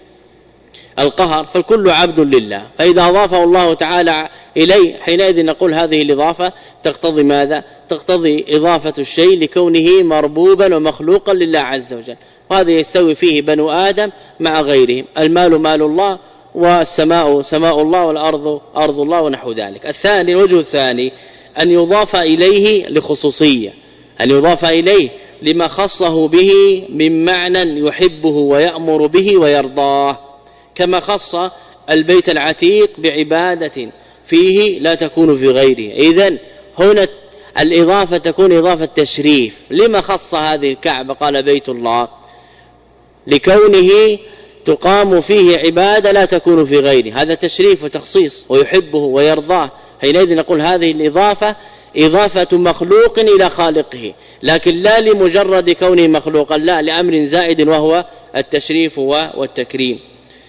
القهر، فالكل عبد لله. فإذا أضافه الله تعالى إليه حينئذ نقول هذه الإضافة تقتضي ماذا؟ تقتضي إضافة الشيء لكونه مربوبا ومخلوقا لله عز وجل، وهذا يستوي فيه بنو آدم مع غيرهم، المال مال الله والسماء سماء الله والأرض أرض الله ونحو ذلك. الثاني الوجه الثاني أن يضاف إليه لخصوصية، أن يضاف إليه لما خصه به من معنى يحبه ويأمر به ويرضاه، كما خص البيت العتيق بعبادة فيه لا تكون في غيره. إذن هنا الإضافة تكون إضافة تشريف. لما خص هذه الكعبة قال بيت الله؟ لكونه تقام فيه عبادة لا تكون في غيره، هذا تشريف وتخصيص، ويحبه ويرضاه. حينئذ نقول هذه الإضافة إضافة مخلوق إلى خالقه، لكن لا لمجرد كونه مخلوقا، لا، لأمر زائد وهو التشريف والتكريم.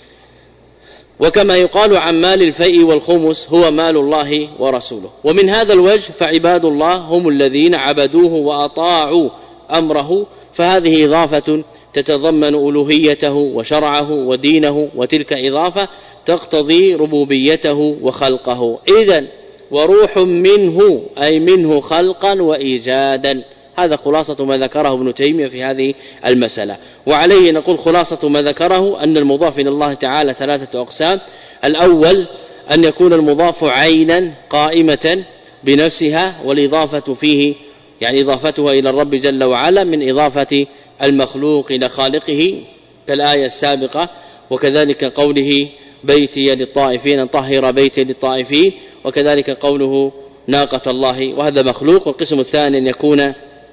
وكما يقال عن مال الفيء والخمس هو مال الله ورسوله. ومن هذا الوجه فعباد الله هم الذين عبدوه وأطاعوا أمره، فهذه إضافة تتضمن ألوهيته وشرعه ودينه، وتلك إضافة تقتضي ربوبيته وخلقه. إذن وروح منه أي منه خلقا وإيجادا، هذا خلاصة ما ذكره ابن تيمية في هذه المسألة. وعليه نقول خلاصة ما ذكره أن المضاف إلى الله تعالى ثلاثة أقسام. الأول أن يكون المضاف عينا قائمة بنفسها، والإضافة فيه يعني إضافتها إلى الرب جل وعلا من إضافة المخلوق إلى خالقه كالآية السابقة، وكذلك قوله بيتي للطائفين طهر بيتي للطائفين، وكذلك قوله ناقة الله، وهذا مخلوق. والقسم الثاني أن يكون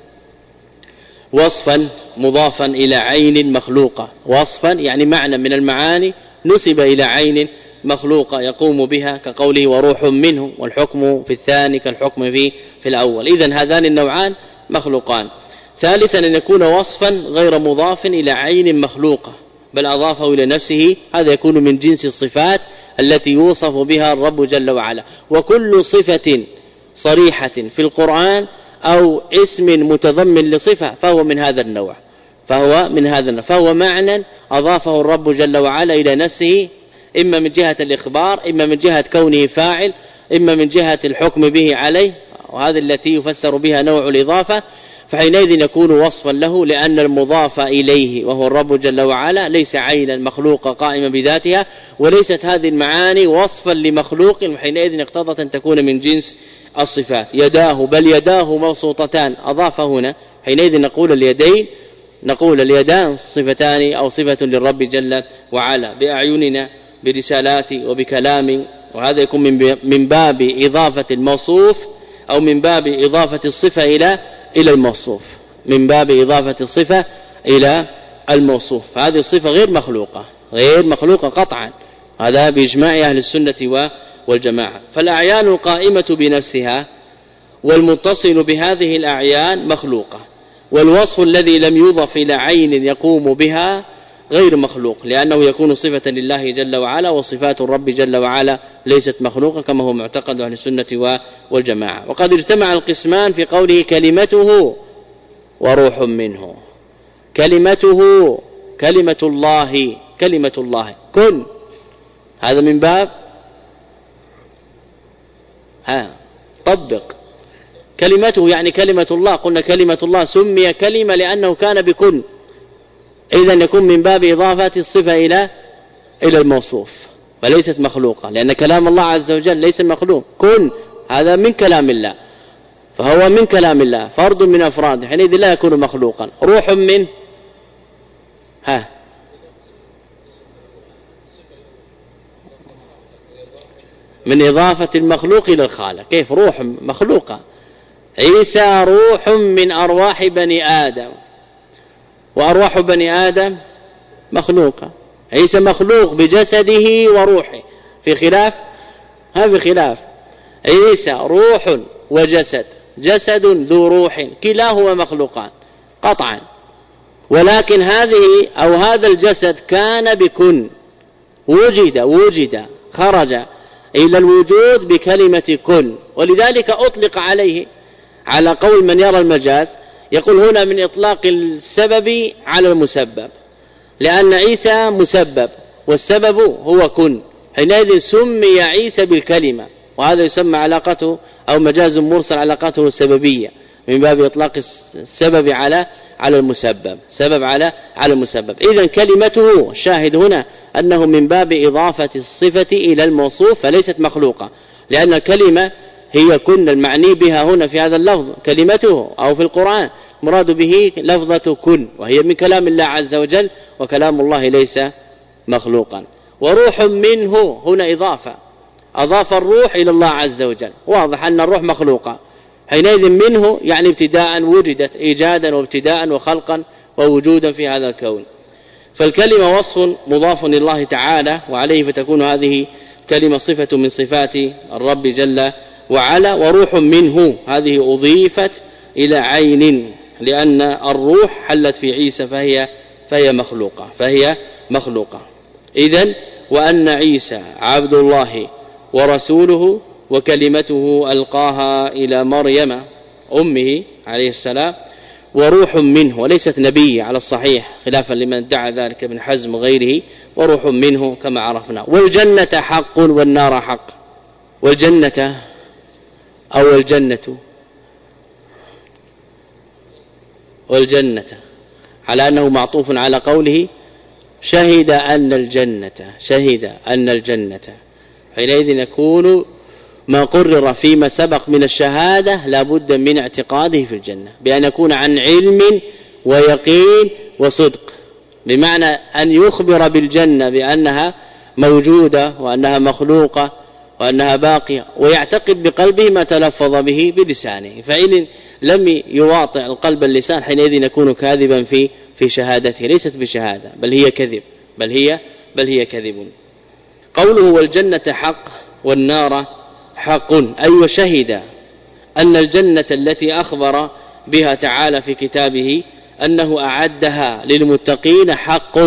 وصفا مضافا إلى عين مخلوقة، وصفا يعني معنى من المعاني نسب إلى عين مخلوقة يقوم بها، كقوله وروح منه، والحكم في الثاني كالحكم في في الأول. إذن هذان النوعان مخلوقان. ثالثا أن يكون وصفا غير مضاف إلى عين مخلوقة بل أضافه إلى نفسه، هذا يكون من جنس الصفات التي يوصف بها الرب جل وعلا. وكل صفة صريحة في القرآن أو اسم متضمن لصفة فهو من هذا النوع، فهو من هذا النوع، فهو معنى أضافه الرب جل وعلا إلى نفسه، إما من جهة الإخبار، إما من جهة كونه فاعل، إما من جهة الحكم به عليه، وهذا التي يفسر بها نوع الإضافة. فحينئذ يكون وصفا له، لأن المضاف إليه وهو الرب جل وعلا ليس عينا مخلوقة قائمة بذاتها، وليست هذه المعاني وصفا لمخلوق، وحينئذ اقتضت أن تكون من جنس الصفات. يداه بل يداه مبسوطتان أضاف هنا، حينئذ نقول اليدين نقول اليدان صفتان أو صفة للرب جل وعلا بأعيننا برسالات وبكلام، وهذا يكون من باب إضافة الموصوف أو من باب إضافة الصفة إلى إلى الموصوف، من باب إضافة الصفة إلى الموصوف. هذه الصفة غير مخلوقة، غير مخلوقة قطعا، هذا بإجماع أهل السنة والجماعة. فالأعيان القائمة بنفسها والمتصل بهذه الأعيان مخلوقة، والوصف الذي لم يضف إلى عين يقوم بها غير مخلوق، لأنه يكون صفة لله جل وعلا، وصفات الرب جل وعلا ليست مخلوقة كما هو معتقد أهل السنة والجماعة. وقد اجتمع القسمان في قوله كلمته وروح منه. كلمته كلمة الله كلمة الله كن، هذا من باب ها طبق كلمته يعني كلمة الله. قلنا كلمة الله سمي كلمة لأنه كان بكن، إذن يكون من باب إضافة الصفة إلى إلى الموصوف، وليست مخلوقة، لأن كلام الله عز وجل ليس مخلوق. كن هذا من كلام الله، فهو من كلام الله فرد من أفراده، حينئذ لا يكون مخلوقا. روح من ها من إضافة المخلوق إلى الخالق. كيف روح مخلوقة؟ عيسى روح من أرواح بني آدم، وأرواح بني آدم مخلوقة، عيسى مخلوق بجسده وروحه، في خلاف، هذا خلاف. عيسى روح وجسد، جسد ذو روح، كلاهما مخلوقان قطعا، ولكن هذه أو هذا الجسد كان بكن، وجد وجد خرج إلى الوجود بكلمة كن، ولذلك أطلق عليه على قول من يرى المجاز، يقول هنا من إطلاق السبب على المسبب، لأن عيسى مسبب والسبب هو كن، حينئذ سمي عيسى بالكلمة، وهذا يسمى علاقته أو مجاز مرسل علاقته السببية من باب إطلاق السبب على على المسبب، سبب على على المسبب. إذن كلمته شاهد هنا أنه من باب إضافة الصفة إلى الموصوف فليست مخلوقة، لأن الكلمة هي كن، المعني بها هنا في هذا اللفظ كلمته، أو في القرآن مراد به لفظة كن، وهي من كلام الله عز وجل، وكلام الله ليس مخلوقا. وروح منه هنا إضافة، أضاف الروح إلى الله عز وجل، واضح أن الروح مخلوقة، حينئذ منه يعني ابتداء وجدت، إيجادا وابتداء وخلقا ووجودا في هذا الكون. فالكلمة وصف مضاف لله تعالى وعليه، فتكون هذه كلمة صفة من صفات الرب جل وعلا. وروح منه هذه أضيفت إلى عين، لأن الروح حلت في عيسى فهي فهي مخلوقة فهي مخلوقة إذن وأن عيسى عبد الله ورسوله وكلمته ألقاها إلى مريم أمه عليه السلام، وروح منه، وليست نبي على الصحيح خلافا لمن ادعى ذلك ابن حزم وغيره، وروح منه كما عرفنا. والجنة حق والنار حق. والجنة أو الجنة والجنة على أنه معطوف على قوله شهد أن الجنة شهد أن الجنة، حينئذ يكون ما قرر فيما سبق من الشهادة لا بد من اعتقاده في الجنة، بأن يكون عن علم ويقين وصدق، بمعنى أن يخبر بالجنة بأنها موجودة وأنها مخلوقة وأنها باقية، ويعتقد بقلبه ما تلفظ به بلسانه. فإن لم يواطع القلب اللسان حينئذ يكون كاذبا في في شهادته، ليست بشهادة بل هي كذب بل هي بل هي كذب. قوله والجنة حق والنار حق، أي وشهد أن الجنة التي أخبر بها تعالى في كتابه أنه أعدها للمتقين حق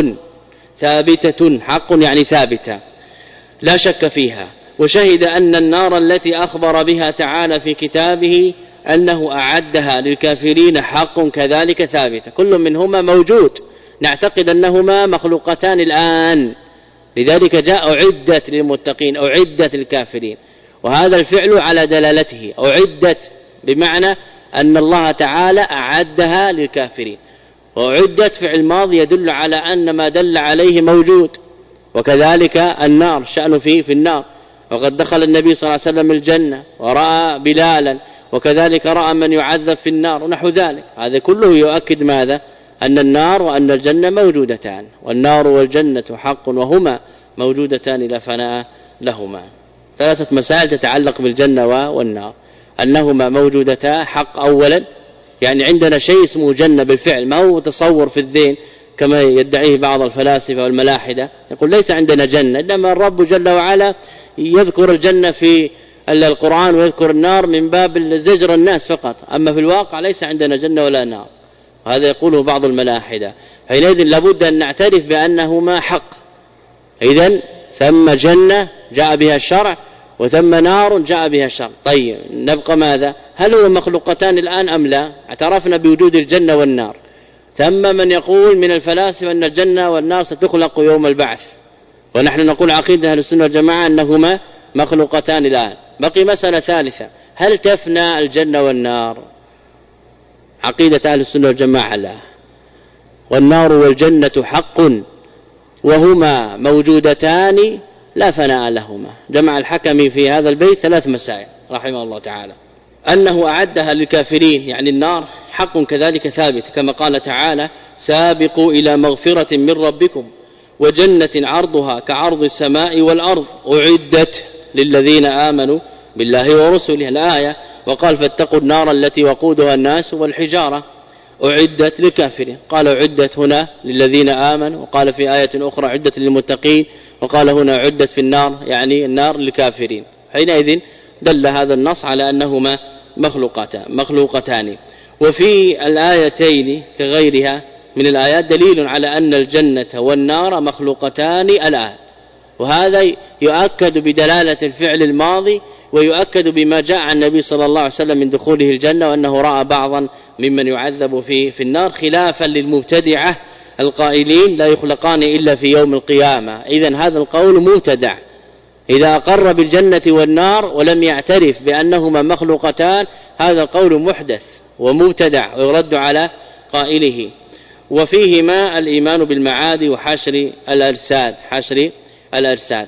ثابتة، حق يعني ثابتة لا شك فيها. وشهد أن النار التي أخبر بها تعالى في كتابه أنه أعدها للكافرين حق كذلك ثابتة، كل منهما موجود، نعتقد أنهما مخلوقتان الآن، لذلك جاء أعدت للمتقين أعدت للكافرين، وهذا الفعل على دلالته أعدت بمعنى أن الله تعالى أعدها للكافرين، وأعدت فعل ماضي يدل على أن ما دل عليه موجود. وكذلك النار شأنه فيه في النار، وقد دخل النبي صلى الله عليه وسلم الجنة ورأى بلالا، وكذلك رأى من يعذب في النار ونحو ذلك، هذا كله يؤكد ماذا؟ أن النار وأن الجنة موجودتان، والنار والجنة حق وهما موجودتان لا فناء لهما. ثلاثة مسائل تتعلق بالجنة والنار، أنهما موجودتا حق أولا، يعني عندنا شيء اسمه جنة بالفعل، ما هو تصور في الذهن كما يدعيه بعض الفلاسفة والملاحدة، يقول ليس عندنا جنة، إنما الرب جل وعلا يذكر الجنة في القرآن ويذكر النار من باب زجر الناس فقط، أما في الواقع ليس عندنا جنة ولا نار، هذا يقوله بعض الملاحدة. حينئذ لابد أن نعترف بأنهما حق. إذن ثم جنة جاء بها الشرع وثم نار جاء بها الشرع. طيب نبقى ماذا؟ هل هو مخلوقتان الآن أم لا؟ اعترفنا بوجود الجنة والنار، ثم من يقول من الفلاسفة أن الجنة والنار ستخلق يوم البعث، ونحن نقول عقيدة أهل السنة والجماعة أنهما مخلوقتان الآن. بقي مسألة ثالثة، هل تفنى الجنة والنار؟ عقيدة أهل السنة والجماعة لا، والنار والجنة حق وهما موجودتان لا فناء لهما. جمع الحكمي في هذا البيت ثلاث مسائل رحمه الله تعالى، أنه أعدها للكافرين يعني النار حق كذلك ثابت، كما قال تعالى سابقوا إلى مغفرة من ربكم وجنة عرضها كعرض السماء والأرض أعدت للذين آمنوا بالله ورسله الآية. وقال فاتقوا النار التي وقودها الناس والحجارة أعدت للكافرين، قال أعدت هنا للذين آمنوا، وقال في آية أخرى أعدت للمتقين، وقال هنا أعدت في النار يعني النار للكافرين. حينئذ دل هذا النص على أنهما مخلوقتان مخلوقتان وفي الآيتين كغيرها من الآيات دليل على أن الجنة والنار مخلوقتان الآن، وهذا يؤكد بدلالة الفعل الماضي ويؤكد بما جاء عن النبي صلى الله عليه وسلم من دخوله الجنة وأنه رأى بعضا ممن يعذب في في النار، خلافا للمبتدعة القائلين لا يخلقان إلا في يوم القيامة. إذن هذا القول مبتدع، إذا أقر بالجنة والنار ولم يعترف بأنهما مخلوقتان هذا قول محدث ومبتدع ويرد على قائله. وفيهما الإيمان بالمعاد وحشر الأجساد حشر الأجساد.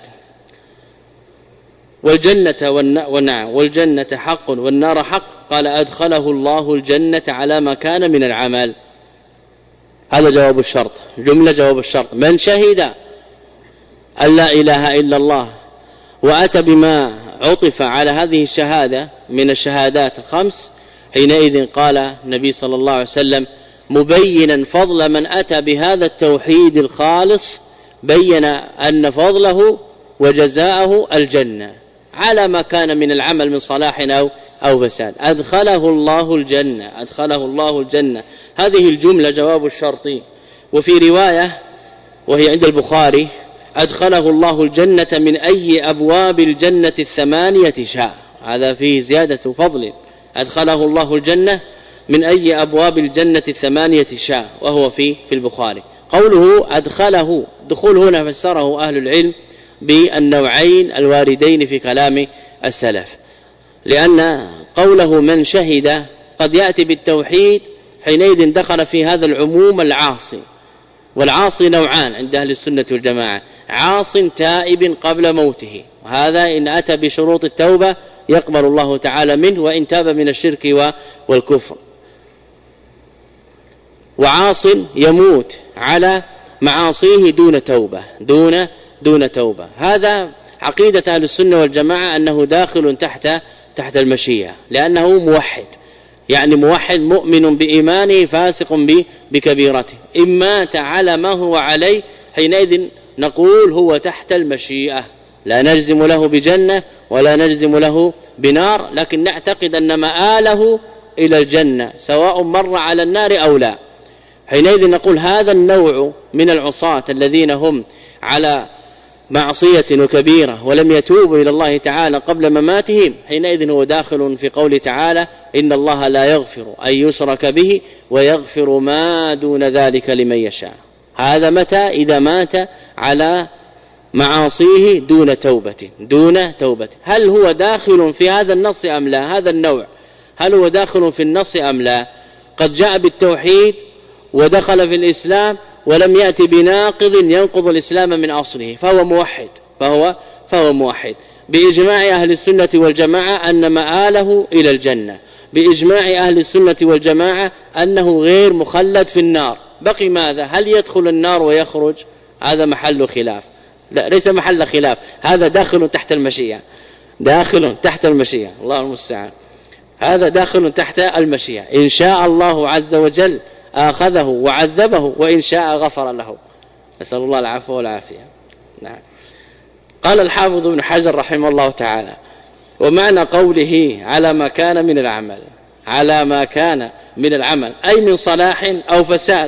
والجنة والنعم والجنة حق والنار حق، قال أدخله الله الجنة على ما كان من العمل. هذا جواب الشرط، جملة جواب الشرط. من شهد أن لا إله إلا الله وأتى بما عطف على هذه الشهادة من الشهادات الخمس، حينئذ قال النبي صلى الله عليه وسلم مبينا فضل من أتى بهذا التوحيد الخالص، بين أن فضله وجزاءه الجنة على ما كان من العمل من صلاح أو أو فساد. أدخله الله الجنة أدخله الله الجنة هذه الجملة جواب الشرط. وفي رواية وهي عند البخاري أدخله الله الجنة من أي أبواب الجنة الثمانية شاء، هذا فيه زيادة فضل. أدخله الله الجنة من أي أبواب الجنة الثمانية شاء، وهو في في البخاري. قوله أدخله، دخول هنا فسره أهل العلم بالنوعين الواردين في كلام السلف، لأن قوله من شهد قد يأتي بالتوحيد، حينئذ دخل في هذا العموم العاصي، والعاصي نوعان عند أهل السنة والجماعة: عاص تائب قبل موته، وهذا إن أتى بشروط التوبة يقبل الله تعالى منه وإن تاب من الشرك والكفر، وعاص يموت على معاصيه دون توبة دون دون توبة. هذا عقيدة أهل السنة والجماعة أنه داخل تحت تحت المشيئة، لأنه موحد، يعني موحد مؤمن بإيمانه فاسق بكبيرته. إن مات على ما هو عليه حينئذ نقول هو تحت المشيئة، لا نجزم له بجنة ولا نجزم له بنار، لكن نعتقد أن مآله إلى الجنة سواء مر على النار أو لا. حينئذ نقول هذا النوع من العصاة الذين هم على معصية وكبيرة ولم يتوبوا إلى الله تعالى قبل مماتهم، حينئذ هو داخل في قول تعالى إن الله لا يغفر أن يشرك به ويغفر ما دون ذلك لمن يشاء. هذا متى؟ إذا مات على معاصيه دون توبة دون توبة. هل هو داخل في هذا النص أم لا؟ هذا النوع هل هو داخل في النص أم لا؟ قد جاء بالتوحيد ودخل في الإسلام ولم يأتي بناقض ينقض الإسلام من أصله، فهو موحد فهو فهو موحد بإجماع أهل السنة والجماعة أن مآله إلى الجنة، بإجماع أهل السنة والجماعة أنه غير مخلد في النار. بقي ماذا؟ هل يدخل النار ويخرج؟ هذا محل خلاف، لا ليس محل خلاف، هذا داخل تحت المشيئة داخل تحت المشيئة الله المستعان. هذا داخل تحت المشيئة، إن شاء الله عز وجل آخذه وعذبه وإن شاء غفر له، نسأل الله العفو والعافية. نعم. قال الحافظ ابن حجر رحمه الله تعالى: ومعنى قوله على ما كان من العمل، على ما كان من العمل أي من صلاح أو فساد،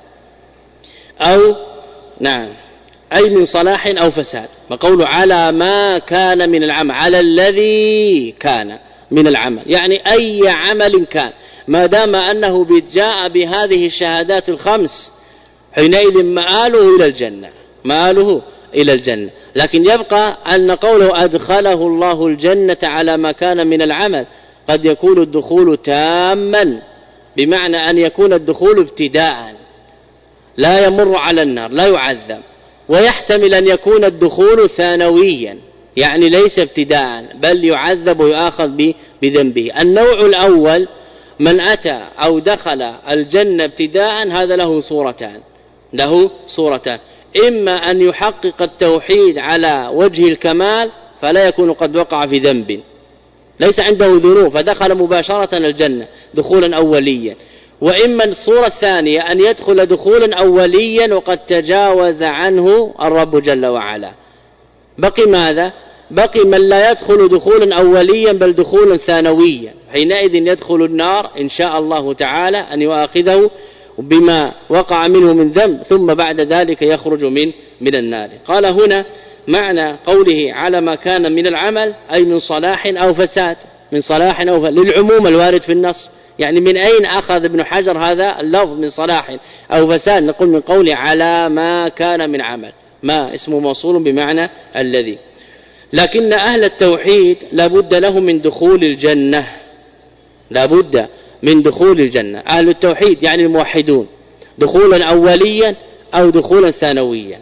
أو نعم أي من صلاح أو فساد. وقوله على ما كان من العمل، على الذي كان من العمل، يعني أي عمل كان، ما دام أنه جاء بهذه الشهادات الخمس حينئذ مآله إلى الجنة مآله إلى الجنة. لكن يبقى أن قوله أدخله الله الجنة على ما كان من العمل قد يكون الدخول تاما، بمعنى أن يكون الدخول ابتداء لا يمر على النار لا يعذب، ويحتمل أن يكون الدخول ثانويا، يعني ليس ابتداء بل يعذب ويؤاخذ بذنبه. النوع الأول من أتى أو دخل الجنة ابتداء هذا له صورتان له صورتان إما أن يحقق التوحيد على وجه الكمال فلا يكون قد وقع في ذنب، ليس عنده ذنوب فدخل مباشرة الجنة دخولا أوليا، وإما الصورة الثانية أن يدخل دخولا أوليا وقد تجاوز عنه الرب جل وعلا. بقي ماذا؟ بقي من لا يدخل دخولا أوليا بل دخولا ثانويا، حينئذ يدخل النار إن شاء الله تعالى أن يؤاخذه بما وقع منه من ذنب ثم بعد ذلك يخرج من من النار. قال هنا معنى قوله على ما كان من العمل أي من صلاح أو فساد، من صلاح أو فساد للعموم الوارد في النص. يعني من أين أخذ ابن حجر هذا اللفظ من صلاح أو فساد؟ نقول من قوله على ما كان من عمل، ما اسمه موصول بمعنى الذي. لكن أهل التوحيد لابد لهم من دخول الجنة، لابد من دخول الجنة. أهل التوحيد يعني الموحدون دخولا أوليا أو دخولا ثانويا.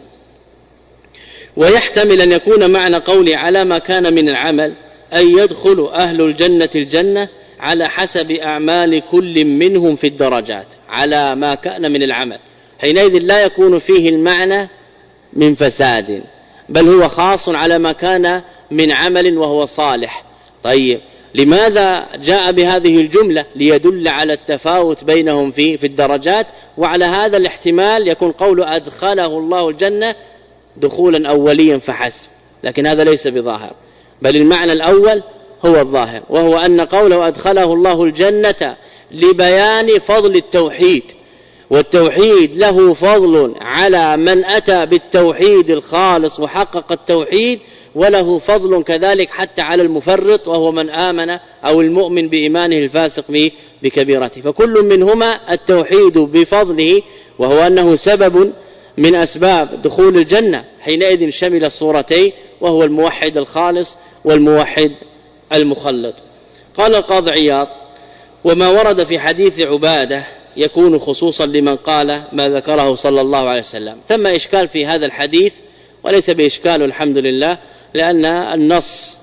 ويحتمل أن يكون معنى قولي على ما كان من العمل أي يدخل أهل الجنة الجنة على حسب أعمال كل منهم في الدرجات، على ما كان من العمل. حينئذ لا يكون فيه المعنى من فساد، بل هو خاص على ما كان من عمل وهو صالح. طيب لماذا جاء بهذه الجملة؟ ليدل على التفاوت بينهم في في الدرجات. وعلى هذا الاحتمال يكون قول أدخله الله الجنة دخولا أوليا فحسب، لكن هذا ليس بظاهر، بل المعنى الأول هو الظاهر، وهو أن قوله أدخله الله الجنة لبيان فضل التوحيد، والتوحيد له فضل على من أتى بالتوحيد الخالص وحقق التوحيد، وله فضل كذلك حتى على المفرط وهو من آمن أو المؤمن بإيمانه الفاسق بكبيرته. فكل منهما التوحيد بفضله، وهو أنه سبب من أسباب دخول الجنة. حينئذ شمل الصورتين، وهو الموحد الخالص والموحد المخلط. قال القاضي عياض وما ورد في حديث عبادة يكون خصوصا لمن قال ما ذكره صلى الله عليه وسلم. ثم إشكال في هذا الحديث، وليس بإشكال الحمد لله، لأن النص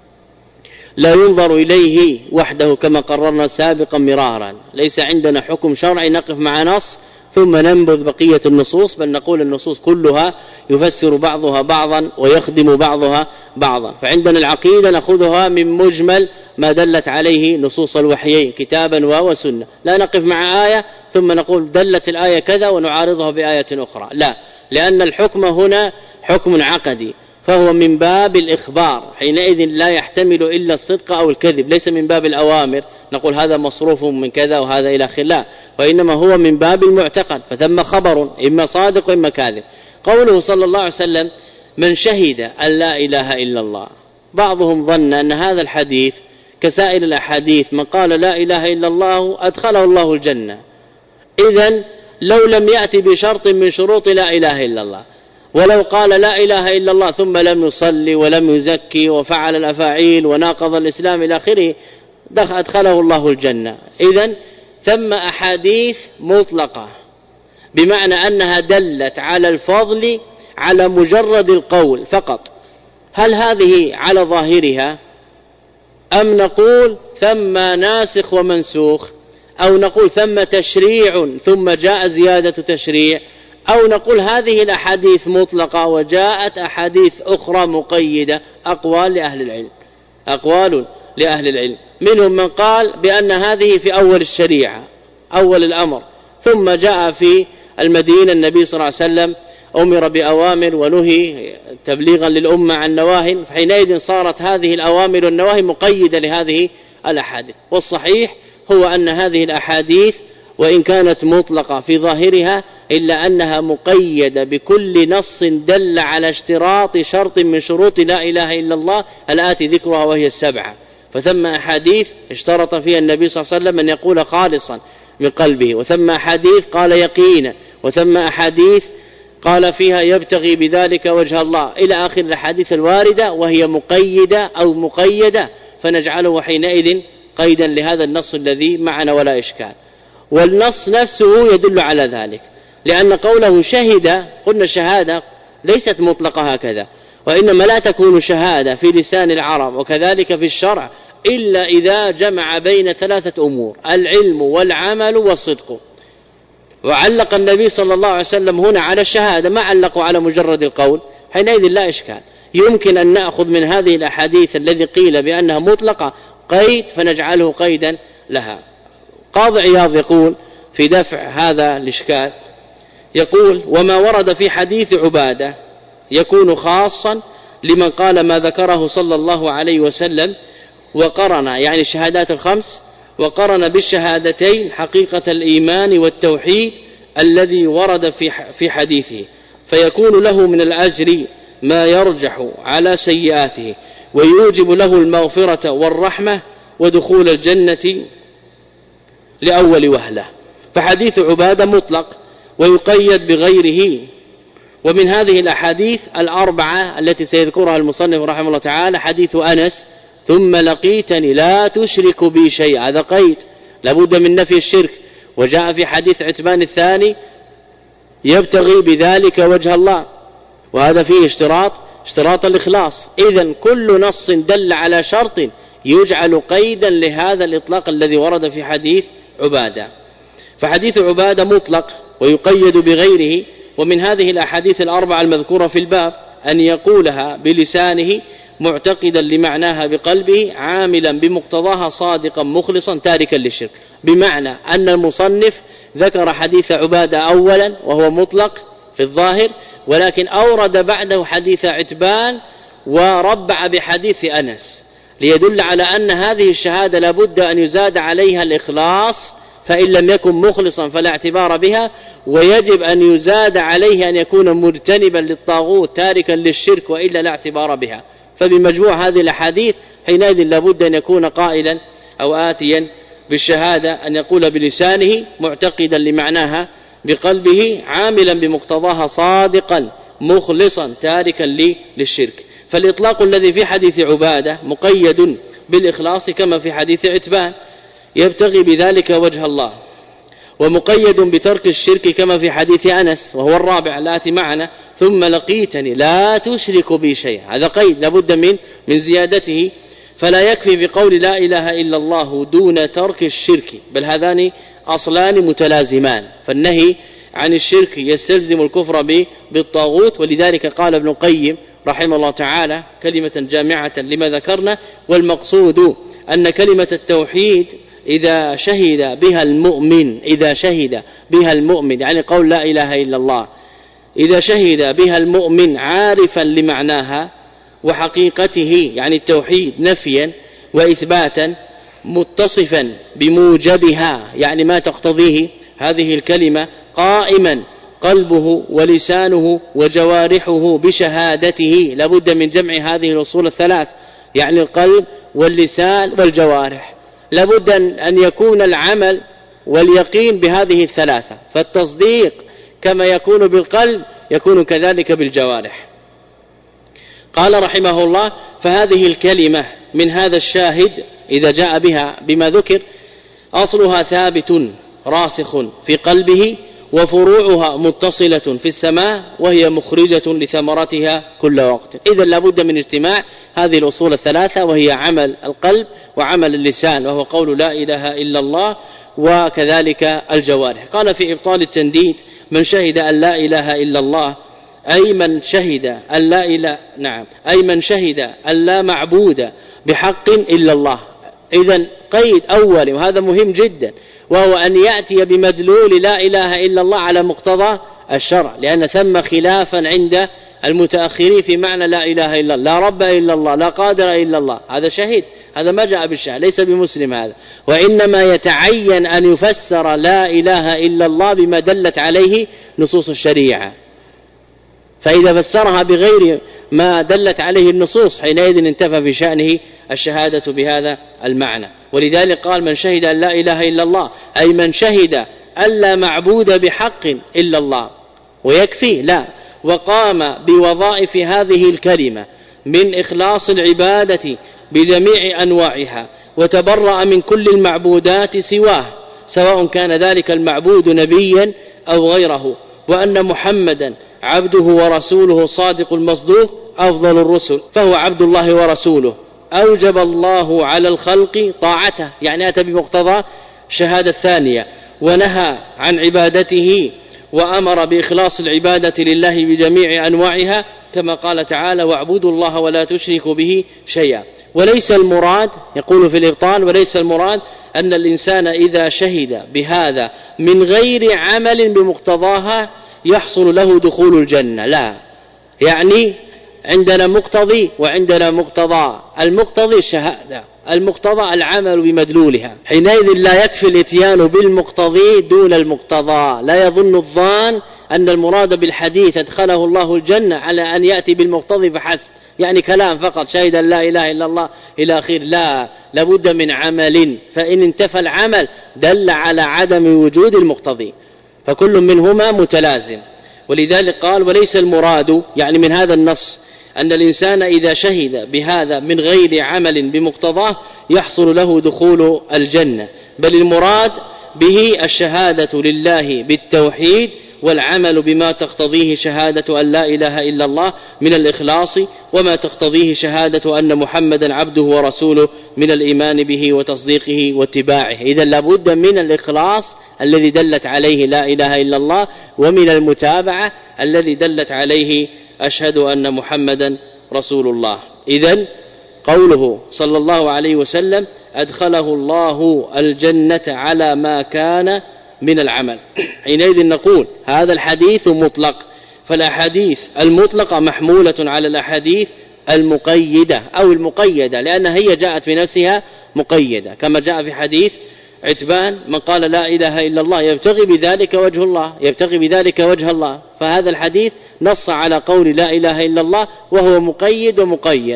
لا ينظر إليه وحده كما قررنا سابقا مرارا. ليس عندنا حكم شرعي نقف مع نص ثم ننبذ بقية النصوص، بل نقول النصوص كلها يفسر بعضها بعضا ويخدم بعضها بعضا. فعندنا العقيدة نأخذها من مجمل ما دلت عليه نصوص الوحيين كتابا وسنة، لا نقف مع آية ثم نقول دلت الآية كذا ونعارضها بآية أخرى، لا، لأن الحكم هنا حكم عقدي، فهو من باب الإخبار. حينئذ لا يحتمل إلا الصدق أو الكذب، ليس من باب الأوامر نقول هذا مصروف من كذا وهذا إلى آخره، لا، وإنما هو من باب المعتقد، فثم خبر إما صادق وإما كاذب. قوله صلى الله عليه وسلم من شهد أن لا إله إلا الله، بعضهم ظن أن هذا الحديث كسائر الأحاديث، من قال لا إله إلا الله أدخله الله الجنة. إذن لو لم يأتي بشرط من شروط لا إله إلا الله، ولو قال لا إله إلا الله ثم لم يصلي ولم يزكي وفعل الأفاعيل وناقض الإسلام إلى آخره أدخله الله الجنة. إذن ثم أحاديث مطلقة بمعنى أنها دلت على الفضل على مجرد القول فقط. هل هذه على ظاهرها، أم نقول ثم ناسخ ومنسوخ، أو نقول ثم تشريع ثم جاء زيادة تشريع، أو نقول هذه الأحاديث مطلقة وجاءت أحاديث أخرى مقيدة؟ أقوال لأهل العلم، أقوال لأهل العلم. منهم من قال بأن هذه في أول الشريعة، أول الأمر، ثم جاء في المدينة النبي صلى الله عليه وسلم أمر بأوامر ونهي تبليغا للأمة عن نواهي، فحينئذ صارت هذه الأوامر والنواهي مقيدة لهذه الأحاديث. والصحيح هو أن هذه الأحاديث وإن كانت مطلقة في ظاهرها إلا أنها مقيدة بكل نص دل على اشتراط شرط من شروط لا إله إلا الله الآتي ذكرها وهي السبعة. فثم أحاديث اشترط فيها النبي صلى الله عليه وسلم أن يقول خالصا من قلبه، وثم أحاديث قال يقينا، وثم أحاديث قال فيها يبتغي بذلك وجه الله، إلى آخر الأحاديث الواردة وهي مقيدة أو مقيدة، فنجعله حينئذ قيدا لهذا النص الذي معنا ولا إشكال. والنص نفسه يدل على ذلك، لأن قوله شهد، قلنا شهادة ليست مطلقة هكذا، وإنما لا تكون شهادة في لسان العرب وكذلك في الشرع إلا إذا جمع بين ثلاثة أمور: العلم والعمل والصدق. وعلق النبي صلى الله عليه وسلم هنا على الشهادة، ما علقوا على مجرد القول، حينئذ لا إشكال. يمكن أن نأخذ من هذه الأحاديث الذي قيل بأنها مطلقة قيد فنجعله قيدا لها. قاضي عياض يقول في دفع هذا الإشكال، يقول وما ورد في حديث عبادة يكون خاصا لمن قال ما ذكره صلى الله عليه وسلم وقرن، يعني الشهادات الخمس وقرن بالشهادتين حقيقة الإيمان والتوحيد الذي ورد في في حديثه، فيكون له من الأجر ما يرجح على سيئاته ويوجب له المغفرة والرحمة ودخول الجنة لأول وهلة. فحديث عبادة مطلق ويقيد بغيره. ومن هذه الأحاديث الأربعة التي سيذكرها المصنف رحمه الله تعالى حديث أنس: ثم لقيتني لا تشرك بي شيئا، هذا قيد لابد من نفي الشرك. وجاء في حديث عتبان الثاني: يبتغي بذلك وجه الله، وهذا فيه اشتراط اشتراط الإخلاص. إذن كل نص دل على شرط يجعل قيدا لهذا الإطلاق الذي ورد في حديث عبادة. فحديث عبادة مطلق ويقيد بغيره. ومن هذه الأحاديث الأربعة المذكورة في الباب أن يقولها بلسانه معتقدا لمعناها بقلبه عاملا بمقتضاها صادقا مخلصا تاركا للشرك. بمعنى أن المصنف ذكر حديث عبادة أولا وهو مطلق في الظاهر، ولكن أورد بعده حديث عتبان وربع بحديث أنس ليدل على أن هذه الشهادة لابد أن يزاد عليها الإخلاص، فإن لم يكن مخلصا فلا اعتبار بها، ويجب أن يزاد عليه أن يكون مجتنبا للطاغوت تاركا للشرك وإلا لا اعتبار بها. فبمجموع هذه الأحاديث حينئذ لابد أن يكون قائلا أو آتيا بالشهادة أن يقول بلسانه معتقدا لمعناها بقلبه عاملا بمقتضاها صادقا مخلصا تاركا للشرك. فالإطلاق الذي في حديث عبادة مقيد بالإخلاص كما في حديث عتبان: يبتغي بذلك وجه الله، ومقيد بترك الشرك كما في حديث أنس وهو الرابع الآتي معنا: ثم لقيتني لا تشرك بي شيئا، هذا قيد لابد من من زيادته. فلا يكفي بقول لا إله إلا الله دون ترك الشرك، بل هذان أصلان متلازمان، فالنهي عن الشرك يستلزم الكفر بالطاغوت. ولذلك قال ابن القيم رحمه الله تعالى كلمة جامعة لما ذكرنا: والمقصود أن كلمة التوحيد إذا شهد بها المؤمن إذا شهد بها المؤمن يعني قول لا إله إلا الله، إذا شهد بها المؤمن عارفا لمعناها وحقيقته يعني التوحيد نفيا وإثباتا، متصفا بموجبها يعني ما تقتضيه هذه الكلمة، قائما قلبه ولسانه وجوارحه بشهادته. لابد من جمع هذه الأصول الثلاث، يعني القلب واللسان والجوارح. لابد أن يكون العمل واليقين بهذه الثلاثة، فالتصديق كما يكون بالقلب يكون كذلك بالجوارح. قال رحمه الله: فهذه الكلمة من هذا الشاهد إذا جاء بها بما ذكر أصلها ثابت راسخ في قلبه، وفروعها متصلة في السماء، وهي مخرجة لثمرتها كل وقت. إذن لابد من اجتماع هذه الأصول الثلاثة، وهي عمل القلب وعمل اللسان وهو قول لا إله إلا الله، وكذلك الجوارح. قال في إبطال التنديد: من شهد أن لا إله إلا الله أي من شهد أن لا إله نعم أي من شهد أن لا معبود بحق إلا الله. إذن قيد أول وهذا مهم جدا، وهو أن يأتي بمدلول لا إله إلا الله على مقتضى الشرع، لأن ثم خلافا عند المتأخرين في معنى لا إله إلا الله: لا رب إلا الله، لا قادر إلا الله. هذا شهيد، هذا ما جاء بالشهادة، ليس بمسلم هذا. وإنما يتعين أن يفسر لا إله إلا الله بما دلت عليه نصوص الشريعة، فإذا فسرها بغير ما دلت عليه النصوص حينئذ انتفى في شأنه الشهادة بهذا المعنى. ولذلك قال: من شهد أن لا إله إلا الله أي من شهد أن لا معبود بحق إلا الله. ويكفي؟ لا، وقام بوظائف هذه الكلمة من إخلاص العبادة بجميع أنواعها، وتبرأ من كل المعبودات سواه، سواء كان ذلك المعبود نبيا أو غيره، وأن محمدا عبده ورسوله الصادق المصدوق أفضل الرسل، فهو عبد الله ورسوله. أوجب الله على الخلق طاعته، يعني أتى بمقتضى شهادة الثانية، ونهى عن عبادته وأمر بإخلاص العبادة لله بجميع أنواعها، كما قال تعالى: واعبدوا الله ولا تشركوا به شيئا. وليس المراد، يقول في الإبطال: وليس المراد أن الإنسان إذا شهد بهذا من غير عمل بمقتضاها يحصل له دخول الجنة، لا، يعني عندنا مقتضي وعندنا مقتضى. المقتضي الشهادة، المقتضى العمل بمدلولها. حينئذ لا يكفي الاتيان بالمقتضي دون المقتضى. لا يظن الظان أن المراد بالحديث أدخله الله الجنة على أن يأتي بالمقتضي فحسب، يعني كلام فقط شهد أن لا إله إلا الله إلى آخره. لا، لابد من عمل، فإن انتفى العمل دل على عدم وجود المقتضي، فكل منهما متلازم. ولذلك قال وليس المراد يعني من هذا النص أن الإنسان إذا شهد بهذا من غير عمل بمقتضاه يحصل له دخول الجنة، بل المراد به الشهادة لله بالتوحيد والعمل بما تقتضيه شهادة أن لا إله إلا الله من الإخلاص، وما تقتضيه شهادة أن محمدا عبده ورسوله من الإيمان به وتصديقه واتباعه. إذن لابد من الإخلاص الذي دلت عليه لا إله إلا الله، ومن المتابعة الذي دلت عليه أشهد أن محمدا رسول الله. إذن قوله صلى الله عليه وسلم أدخله الله الجنة على ما كان من العمل، حينئذ نقول هذا الحديث مطلق، فالأحاديث المطلقة محمولة على الأحاديث المقيدة أو المقيدة، لأنها هي جاءت في نفسها مقيدة، كما جاء في حديث عتبان من قال لا إله إلا الله يبتغي بذلك وجه الله، يبتغي بذلك وجه الله. فهذا الحديث نص على قول لا إله إلا الله وهو مقيد ومقيد،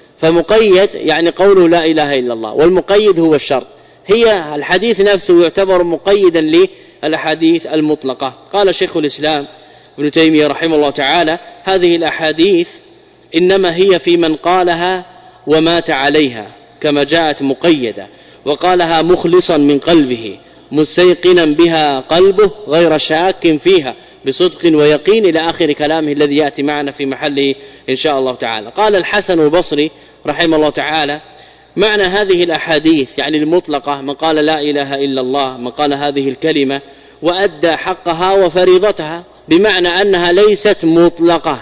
فمقيد يعني قوله لا إله إلا الله، والمقيد هو الشرط. هي الحديث نفسه يعتبر مقيدا للأحاديث المطلقة. قال شيخ الإسلام ابن تيمية رحمه الله تعالى هذه الأحاديث إنما هي في من قالها ومات عليها كما جاءت مقيدة، وقالها مخلصا من قلبه مستيقنا بها قلبه غير شاك فيها بصدق ويقين إلى آخر كلامه الذي يأتي معنا في محله إن شاء الله تعالى. قال الحسن البصري رحمه الله تعالى معنى هذه الأحاديث يعني المطلقة من قال لا إله إلا الله، من قال هذه الكلمة وأدى حقها وفريضتها، بمعنى أنها ليست مطلقة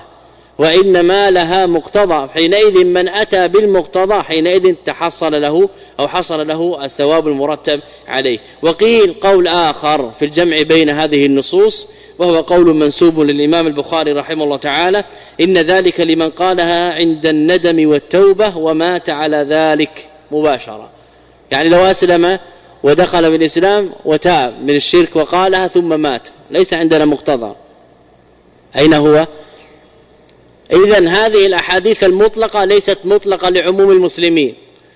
وإنما لها مقتضى، حينئذ من أتى بالمقتضى حينئذ تحصل له أو حصل له الثواب المرتب عليه. وقيل قول آخر في الجمع بين هذه النصوص، وهو قول منسوب للإمام البخاري رحمه الله تعالى إن ذلك لمن قالها عند الندم والتوبة ومات على ذلك مباشرة، يعني لو أسلم ودخل بالإسلام وتاب من الشرك وقالها ثم مات ليس عندنا مقتضى. أين هو؟ إذن هذه الأحاديث المطلقة ليست مطلقة لعموم المسلمين،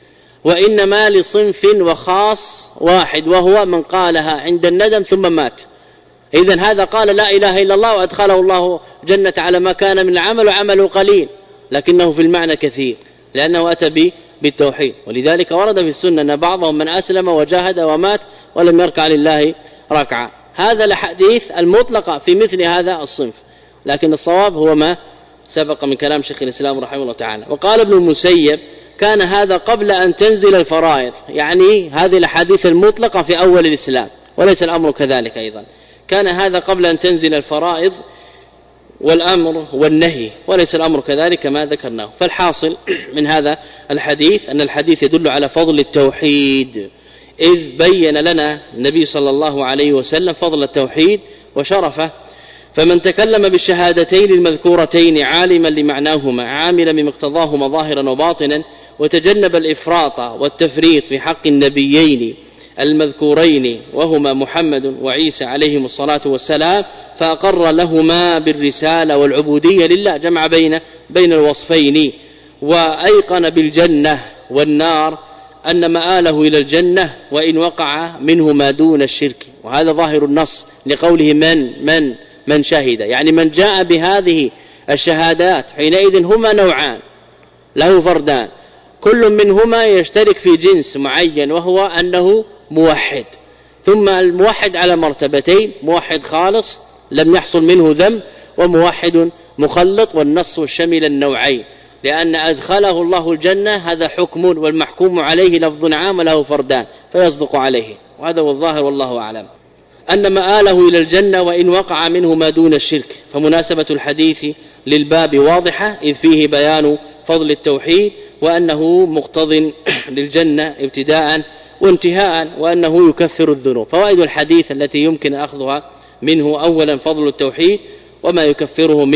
وإنما لصنف وخاص واحد وهو من قالها عند الندم ثم مات. إذن هذا قال لا إله إلا الله وأدخله الله جنة على ما كان من العمل، وعمله قليل لكنه في المعنى كثير لأنه أتى به بالتوحيد. ولذلك ورد في السنة أن بعضهم من أسلم وجاهد ومات ولم يركع لله ركعة. هذا الحديث المطلقة في مثل هذا الصنف، لكن الصواب هو ما سبق من كلام شيخ الإسلام رحمه الله تعالى. وقال ابن المسيب كان هذا قبل أن تنزل الفرائض، يعني هذه الحديث المطلقة في أول الإسلام، وليس الأمر كذلك أيضا، كان هذا قبل أن تنزل الفرائض والأمر والنهي، وليس الأمر كذلك كما ذكرناه. فالحاصل من هذا الحديث أن الحديث يدل على فضل التوحيد، إذ بين لنا النبي صلى الله عليه وسلم فضل التوحيد وشرفه. فمن تكلم بالشهادتين المذكورتين عالما لمعناهما عاملا بمقتضاهما ظاهرا وباطنا، وتجنب الإفراط والتفريط في حق النبيين المذكورين وهما محمد وعيسى عليهم الصلاة والسلام، فأقر لهما بالرسالة والعبودية لله، جمع بين بين الوصفين، وأيقن بالجنة والنار أن مآله إلى الجنة وإن وقع منه ما دون الشرك. وهذا ظاهر النص لقوله من من من شهد، يعني من جاء بهذه الشهادات. حينئذ هما نوعان له فردان، كل منهما يشترك في جنس معين وهو أنه موحد. ثم الموحد على مرتبتين، موحد خالص لم يحصل منه ذنب، وموحد مخلط، والنص الشمل النوعين، لأن أدخله الله الجنة هذا حكم والمحكوم عليه لفظ عام وله فردان فيصدق عليه، وهذا هو الظاهر والله أعلم أن مآله إلى الجنة وإن وقع منه ما دون الشرك. فمناسبة الحديث للباب واضحة، إذ فيه بيان فضل التوحيد وأنه مقتض للجنة ابتداء وانتهاء، وأنه يكفر الذنوب. فوائد الحديث التي يمكن أخذها منه: أولا فضل التوحيد وما يكفره من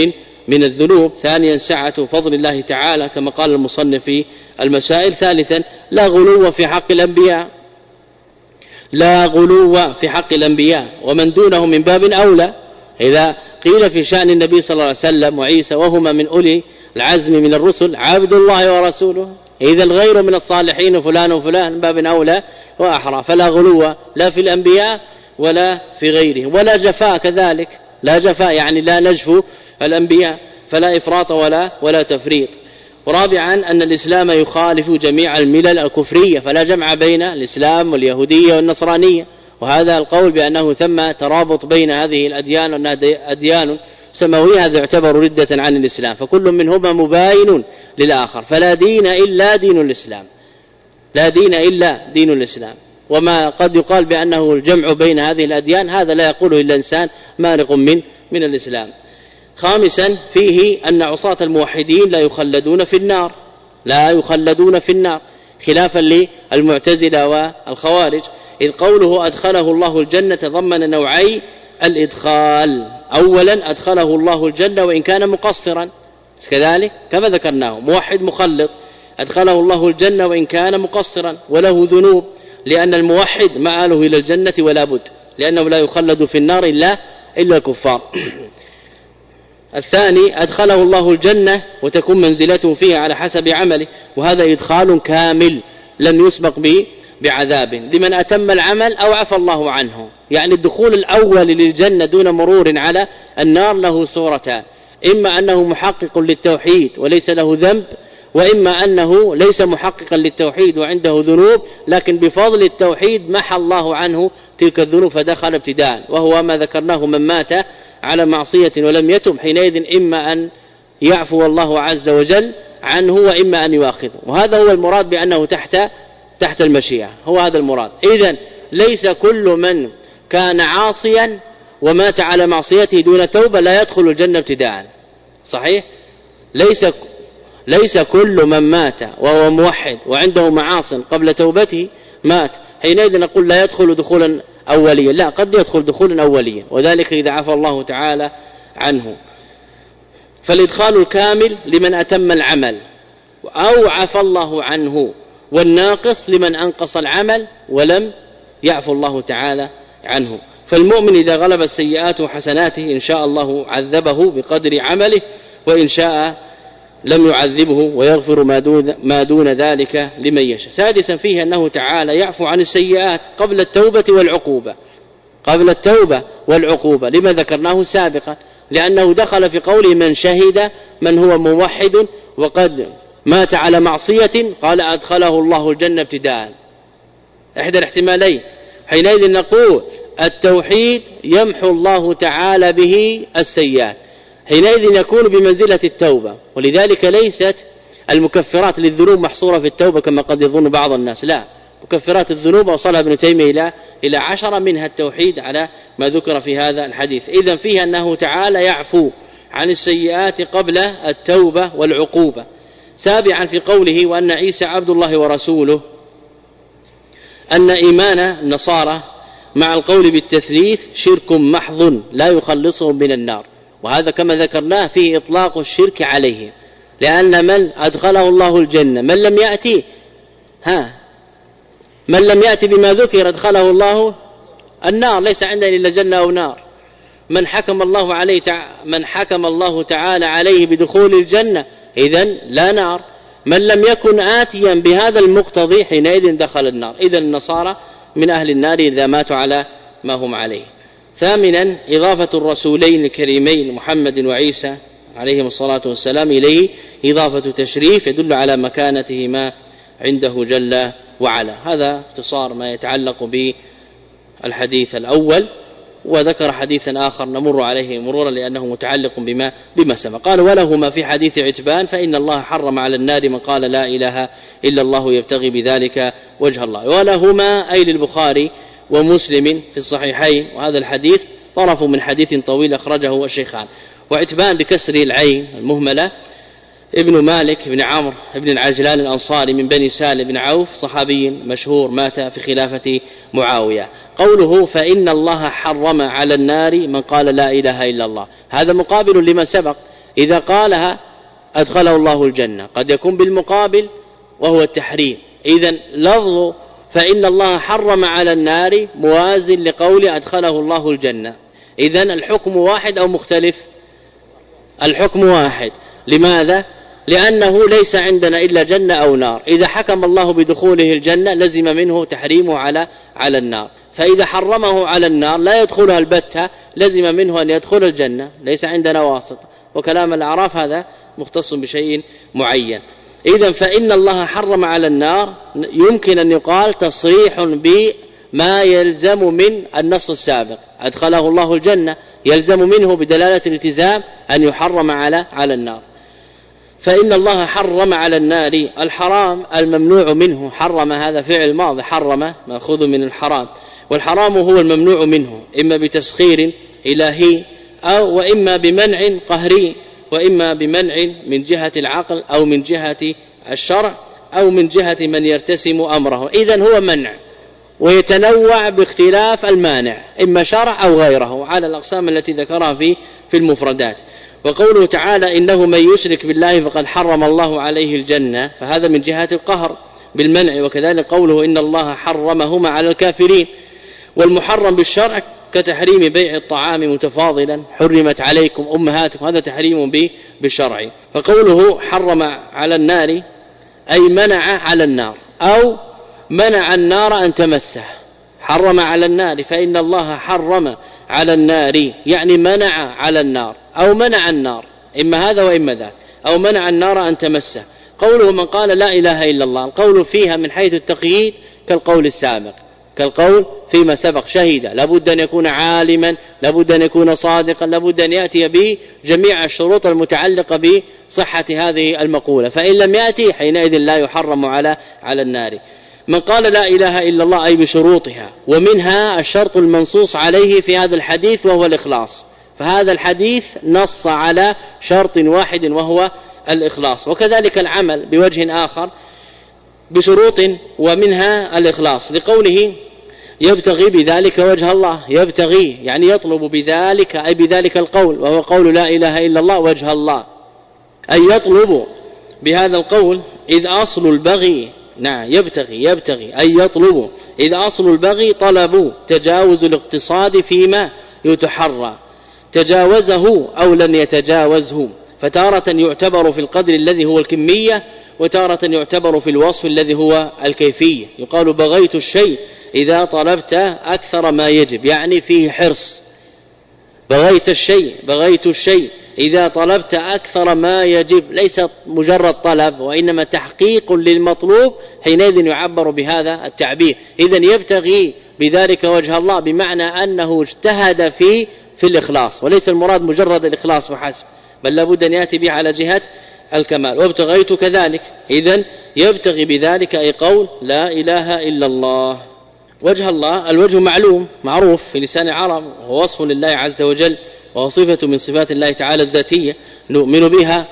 من الذنوب. ثانيا سعة فضل الله تعالى كما قال المصنف في المسائل. ثالثا لا غلو في حق الأنبياء، لا غلو في حق الأنبياء ومن دونه من باب أولى. إذا قيل في شأن النبي صلى الله عليه وسلم وعيسى وهما من أولي العزم من الرسل عبد الله ورسوله، إذا الغير من الصالحين فلان وفلان من باب أولى وأحرى. فلا غلو لا في الأنبياء ولا في غيره، ولا جفاء كذلك، لا جفاء يعني لا نجفو الأنبياء، فلا إفراط ولا ولا تفريط. ورابعا أن الإسلام يخالف جميع الملل الكفرية، فلا جمع بين الإسلام واليهودية والنصرانية، وهذا القول بأنه ثم ترابط بين هذه الأديان وأنها أديان سماوية هذا يعتبر ردة عن الإسلام، فكل منهما مباين للآخر. فلا دين إلا دين الإسلام، لا دين إلا دين الإسلام. وما قد يقال بأنه الجمع بين هذه الأديان هذا لا يقوله إلا إنسان مارق من من الإسلام. خامسا فيه أن عصاة الموحدين لا يخلدون في النار، لا يخلدون في النار خلافا للمعتزلة والخوارج، إذ قوله أدخله الله الجنة ضمن نوعي الإدخال. أولا أدخله الله الجنة وإن كان مقصرا كذلك كما ذكرناه، موحد مخلط أدخله الله الجنة وإن كان مقصرا وله ذنوب، لأن الموحد مآله إلى الجنة ولا بد، لأنه لا يخلد في النار إلا إلا الكفار. الثاني أدخله الله الجنة وتكون منزلته فيها على حسب عمله، وهذا إدخال كامل لم يسبق به بعذاب لمن أتم العمل أو عفى الله عنه. يعني الدخول الأول للجنة دون مرور على النار له صورتان، إما أنه محقق للتوحيد وليس له ذنب، وإما أنه ليس محققا للتوحيد وعنده ذنوب، لكن بفضل التوحيد محى الله عنه تلك الذنوب فدخل ابتداء، وهو ما ذكرناه من مات على معصية ولم يتب حينئذ إما أن يعفو الله عز وجل عنه وإما أن يؤاخذه، وهذا هو المراد بأنه تحت تحت المشيئة، هو هذا المراد. إذن ليس كل من كان عاصيا ومات على معصيته دون توبة لا يدخل الجنة ابتداء، صحيح؟ ليس ليس كل من مات وهو موحد وعنده معاصٍ قبل توبته مات حينئذ نقول لا يدخل دخولا أوليا، لا، قد يدخل دخولا أوليا، وذلك إذا عفى الله تعالى عنه. فالإدخال الكامل لمن أتم العمل أو عفى الله عنه، والناقص لمن أنقص العمل ولم يعفو الله تعالى عنه. فالمؤمن إذا غلب السيئات وحسناته إن شاء الله عذبه بقدر عمله، وإن شاء لم يعذبه ويغفر ما دون, ما دون ذلك لمن يشاء. سادسا فيه أنه تعالى يعفو عن السيئات قبل التوبة والعقوبة، قبل التوبة والعقوبة لما ذكرناه سابقا، لأنه دخل في قوله من شهد من هو موحد وقد مات على معصية قال أدخله الله الجنة ابتداء، إحدى الاحتمالين. حينئذ نقول التوحيد يمحو الله تعالى به السيئات، حينئذ يكون بمنزلة التوبة. ولذلك ليست المكفرات للذنوب محصورة في التوبة كما قد يظن بعض الناس، لا، مكفرات الذنوب وصلها ابن تيمية إلى إلى عشرة منها التوحيد على ما ذكر في هذا الحديث. إذن فيه أنه تعالى يعفو عن السيئات قبل التوبة والعقوبة. سابعا في قوله وأن عيسى عبد الله ورسوله، أن إيمان النصارى مع القول بالتثليث شرك محض لا يخلصهم من النار، وهذا كما ذكرناه فيه إطلاق الشرك عليه، لأن من أدخله الله الجنة من لم يأتي ها من لم يأتي بما ذكر أدخله الله النار، ليس عندنا إلا جنة أو نار. من حكم الله عليه تع... من حكم الله تعالى عليه بدخول الجنة إذن لا نار، من لم يكن آتيا بهذا المقتضي حينئذ دخل النار. إذن النصارى من أهل النار إذا ماتوا على ما هم عليه. ثامنا إضافة الرسولين الكريمين محمد وعيسى عليهم الصلاة والسلام إليه إضافة تشريف يدل على مكانتهما عنده جل وعلا. هذا اختصار ما يتعلق بالحديث الأول، وذكر حديثا آخر نمر عليه مرورا لأنه متعلق بما بما سبق. قال ولهما في حديث عتبان فإن الله حرم على النار من قال لا إله إلا الله يبتغي بذلك وجه الله. ولهما أي للبخاري ومسلم في الصحيحين، وهذا الحديث طرف من حديث طويل أخرجه الشيخان. وعتبان بكسر العين المهملة ابن مالك بن عمرو بن العجلان الأنصاري من بني سالم بن عوف، صحابي مشهور مات في خلافة معاوية. قوله فإن الله حرم على النار من قال لا إله إلا الله، هذا مقابل لما سبق، إذا قالها أدخله الله الجنة، قد يكون بالمقابل وهو التحريم. إذن لفظ فإن الله حرم على النار موازن لقول أدخله الله الجنة. إذن الحكم واحد أو مختلف؟ الحكم واحد. لماذا؟ لأنه ليس عندنا إلا جنة أو نار. إذا حكم الله بدخوله الجنة لزم منه تحريمه على على النار، فإذا حرمه على النار لا يدخلها البتة لزم منه أن يدخل الجنة، ليس عندنا واسطة. وكلام الأعراف هذا مختص بشيء معين. إذن فإن الله حرم على النار يمكن أن يقال تصريح بما يلزم من النص السابق، أدخله الله الجنة يلزم منه بدلالة الالتزام أن يحرم على على النار. فإن الله حرم على النار الحرام الممنوع منه، حرم هذا فعل ماضي، حرم مأخوذ من الحرام، والحرام هو الممنوع منه إما بتسخير إلهي أو وإما بمنع قهري، وإما بمنع من جهة العقل أو من جهة الشرع أو من جهة من يرتسم أمره. إذن هو منع ويتنوع باختلاف المانع، إما شرع أو غيره، على الأقسام التي ذكرها في في المفردات. وقوله تعالى إنه من يشرك بالله فقد حرم الله عليه الجنة، فهذا من جهة القهر بالمنع. وكذلك قوله إن الله حرمهما على الكافرين. والمحرم بالشرع كتحريم بيع الطعام متفاضلا، حرمت عليكم أمهاتكم، هذا تحريم بالشرع. فقوله حرم على النار أي منع على النار، أو منع النار أن تمسه. حرم على النار فإن الله حرم على النار يعني منع على النار، أو منع النار، إما هذا وإما ذاك، أو منع النار أن تمسه. قوله من قال لا إله إلا الله، القول فيها من حيث التقييد كالقول السابق، كالقول فيما سبق، شهد، لابد أن يكون عالما، لابد أن يكون صادقا، لابد أن يأتي بجميع الشروط المتعلقة بصحة هذه المقولة، فإن لم يأتي حينئذ لا يحرم على على النار. من قال لا إله إلا الله أي بشروطها، ومنها الشرط المنصوص عليه في هذا الحديث وهو الإخلاص، فهذا الحديث نص على شرط واحد وهو الإخلاص. وكذلك العمل بوجه آخر بشروط ومنها الإخلاص، لقوله يبتغي بذلك وجه الله، يبتغي يعني يطلب بذلك أي بذلك القول، وهو قول لا إله إلا الله وجه الله، أي يطلب بهذا القول إذ أصل البغي، نعم يبتغي يبتغي أي يطلب إذ أصل البغي طلب تجاوز الاقتصاد فيما يتحرى، تجاوزه أو لن يتجاوزه، فتارة يعتبر في القدر الذي هو الكمية، وتارة يعتبر في الوصف الذي هو الكيفية. يقال بغيت الشيء إذا طلبت أكثر ما يجب، يعني فيه حرص. بغيت الشيء بغيت الشيء إذا طلبت أكثر ما يجب، ليس مجرد طلب وإنما تحقيق للمطلوب، حينئذ يعبر بهذا التعبير. إذن يبتغي بذلك وجه الله بمعنى أنه اجتهد في في الإخلاص، وليس المراد مجرد الإخلاص فحسب، بل لابد أن يأتي به على جهة الكمال. وابتغيت كذلك، إذن يبتغي بذلك أي قول لا إله إلا الله. وجه الله، الوجه معلوم معروف في لسان العرب، وهو وصف لله عز وجل، وهو صفة من صفات الله تعالى الذاتية، نؤمن بها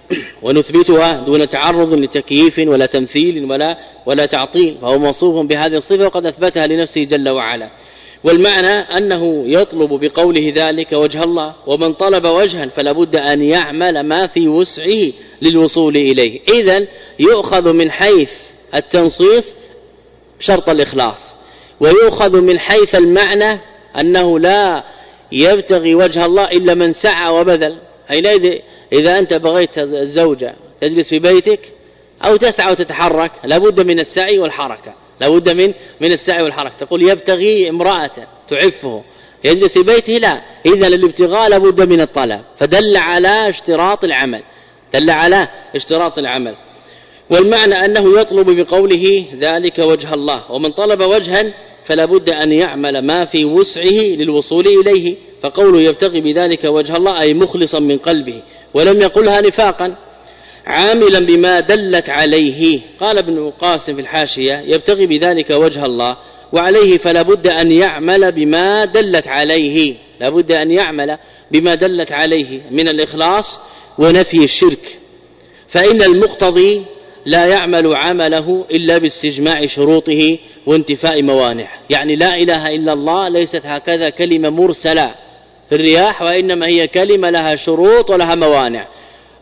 ونثبتها دون تعرض لتكييف ولا تمثيل ولا ولا تعطيل، فهو موصوف بهذه الصفة وقد أثبتها لنفسه جل وعلا. والمعنى أنه يطلب بقوله ذلك وجه الله، ومن طلب وجها فلا بد أن يعمل ما في وسعه للوصول إليه. إذن يؤخذ من حيث التنصيص شرط الإخلاص، ويؤخذ من حيث المعنى أنه لا يبتغي وجه الله إلا من سعى وبذل. حينئذ إذا أنت بغيت الزوجة تجلس في بيتك أو تسعى وتتحرك، لابد من السعي والحركة، لابد من من السعي والحركة. تقول يبتغي امرأة تعفه يجلس في بيته، لا، إذا الابتغاء لابد من الطلب، فدل على اشتراط العمل، دل على اشتراط العمل. والمعنى أنه يطلب بقوله ذلك وجه الله، ومن طلب وجها فلا بد أن يعمل ما في وسعه للوصول إليه. فقوله يبتغي بذلك وجه الله أي مخلصا من قلبه، ولم يقلها نفاقا، عاملا بما دلت عليه. قال ابن قاسم في الحاشية يبتغي بذلك وجه الله وعليه فلا بد أن يعمل بما دلت عليه، لا بد أن يعمل بما دلت عليه من الإخلاص ونفي الشرك، فإن المقتضي لا يعمل عمله إلا باستجماع شروطه وانتفاء موانعه. يعني لا إله إلا الله ليست هكذا كلمة مرسلة في الرياح، وإنما هي كلمة لها شروط ولها موانع،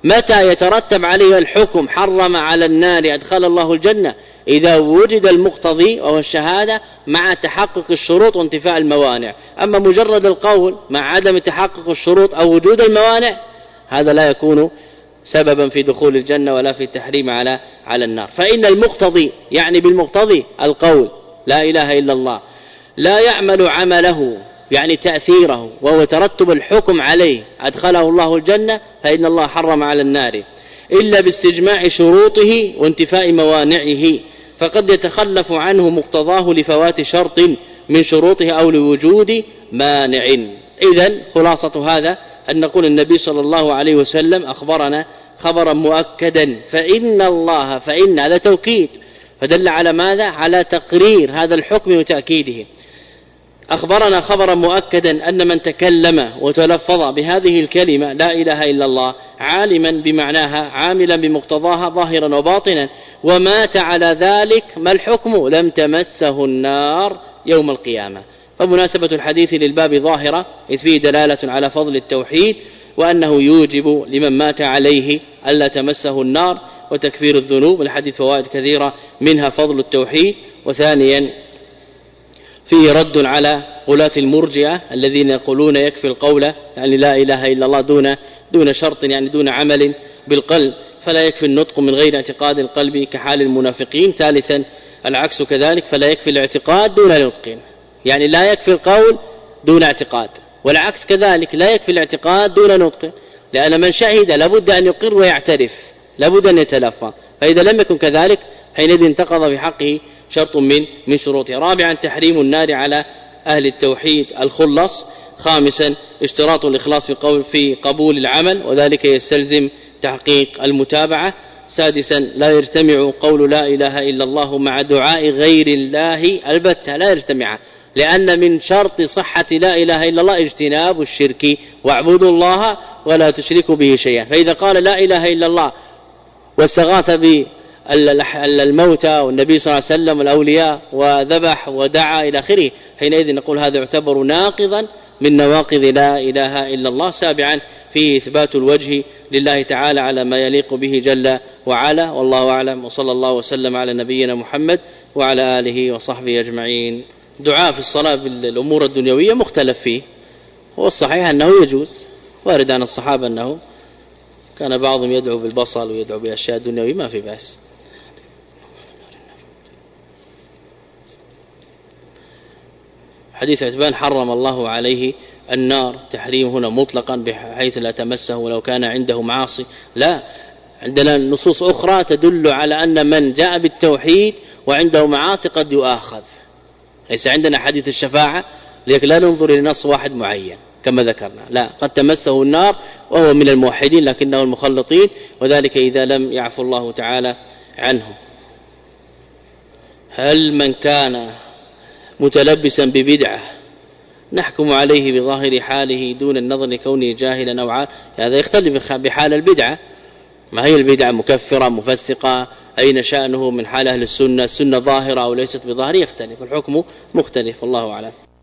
متى يترتب عليه الحكم حرم على النار أدخل الله الجنة؟ إذا وجد المقتضي وهو الشهادة مع تحقق الشروط وانتفاء الموانع. أما مجرد القول مع عدم تحقق الشروط أو وجود الموانع هذا لا يكون سببا في دخول الجنة ولا في التحريم على على النار. فإن المقتضي يعني بالمقتضي القول لا إله إلا الله لا يعمل عمله يعني تأثيره وهو ترتب الحكم عليه أدخله الله الجنة، فإن الله حرم على النار إلا باستجماع شروطه وانتفاء موانعه، فقد يتخلف عنه مقتضاه لفوات شرط من شروطه أو لوجود مانع. إذن خلاصة هذا أن نقول النبي صلى الله عليه وسلم أخبرنا خبرا مؤكدا، فإن الله فإن هذا توكيد فدل على ماذا؟ على تقرير هذا الحكم وتأكيده. أخبرنا خبرا مؤكدا أن من تكلم وتلفظ بهذه الكلمة لا إله إلا الله عالما بمعناها عاملا بمقتضاها ظاهرا وباطنا ومات على ذلك ما الحكم؟ لم تمسه النار يوم القيامة. فمناسبة الحديث للباب ظاهرة إذ فيه دلالة على فضل التوحيد وأنه يوجب لمن مات عليه ألا تمسه النار وتكفير الذنوب. الحديث فوائد كثيرة منها فضل التوحيد، وثانيا فيه رد على غلاة المرجئة الذين يقولون يكفي القول يعني لا إله إلا الله دون دون شرط يعني دون عمل بالقلب، فلا يكفي النطق من غير اعتقاد القلب كحال المنافقين. ثالثا العكس كذلك، فلا يكفي الاعتقاد دون نطق، يعني لا يكفي القول دون اعتقاد، والعكس كذلك لا يكفي الاعتقاد دون نطق، لأن من شهد لابد أن يقر ويعترف لابد أن يتلفظ، فإذا لم يكن كذلك حينئذ انتقض في حقه شرط من من شروطه. رابعا تحريم النار على أهل التوحيد الخلص. خامسا اشتراط الإخلاص في قول في قبول العمل وذلك يستلزم تحقيق المتابعة. سادسا لا يجتمع قول لا إله إلا الله مع دعاء غير الله البتة، لا يجتمع، لأن من شرط صحة لا إله إلا الله اجتناب الشرك واعبدوا الله ولا تشركوا به شيئا. فإذا قال لا إله إلا الله واستغاث بالموتى والنبي صلى الله عليه وسلم والأولياء وذبح ودعا إلى آخره حينئذ نقول هذا يعتبر ناقضا من نواقض لا إله إلا الله. سابعا فيه إثبات الوجه لله تعالى على ما يليق به جل وعلا، والله أعلم، وصلى الله وسلم على نبينا محمد وعلى آله وصحبه أجمعين. دعاء في الصلاة بالأمور الدنيوية مختلف فيه، والصحيح أنه يجوز، وارد عن الصحابة أنه كان بعضهم يدعو بالبصل ويدعو بأشياء دنيوية ما في بأس. حديث عتبان حرم الله عليه النار، تحريم هنا مطلقا بحيث لا تمسه ولو كان عنده معاصي، لا، عندنا نصوص أخرى تدل على أن من جاء بالتوحيد وعنده معاصي قد يؤاخذ. ليس عندنا حديث الشفاعة لكن لا ننظر إلى نص واحد معين كما ذكرنا، لا، قد تمسه النار وهو من الموحدين لكنه المخلطين، وذلك إذا لم يعفو الله تعالى عنه. هل من كان متلبسا ببدعة نحكم عليه بظاهر حاله دون النظر لكونه جاهلا أو عالما؟ هذا يختلف بحال البدعة، ما هي البدعة مكفرة مفسقة، أين شأنه من حال أهل السنة، السنة ظاهرة أو ليست بظاهرة، يختلف، الحكم مختلف، والله أعلم.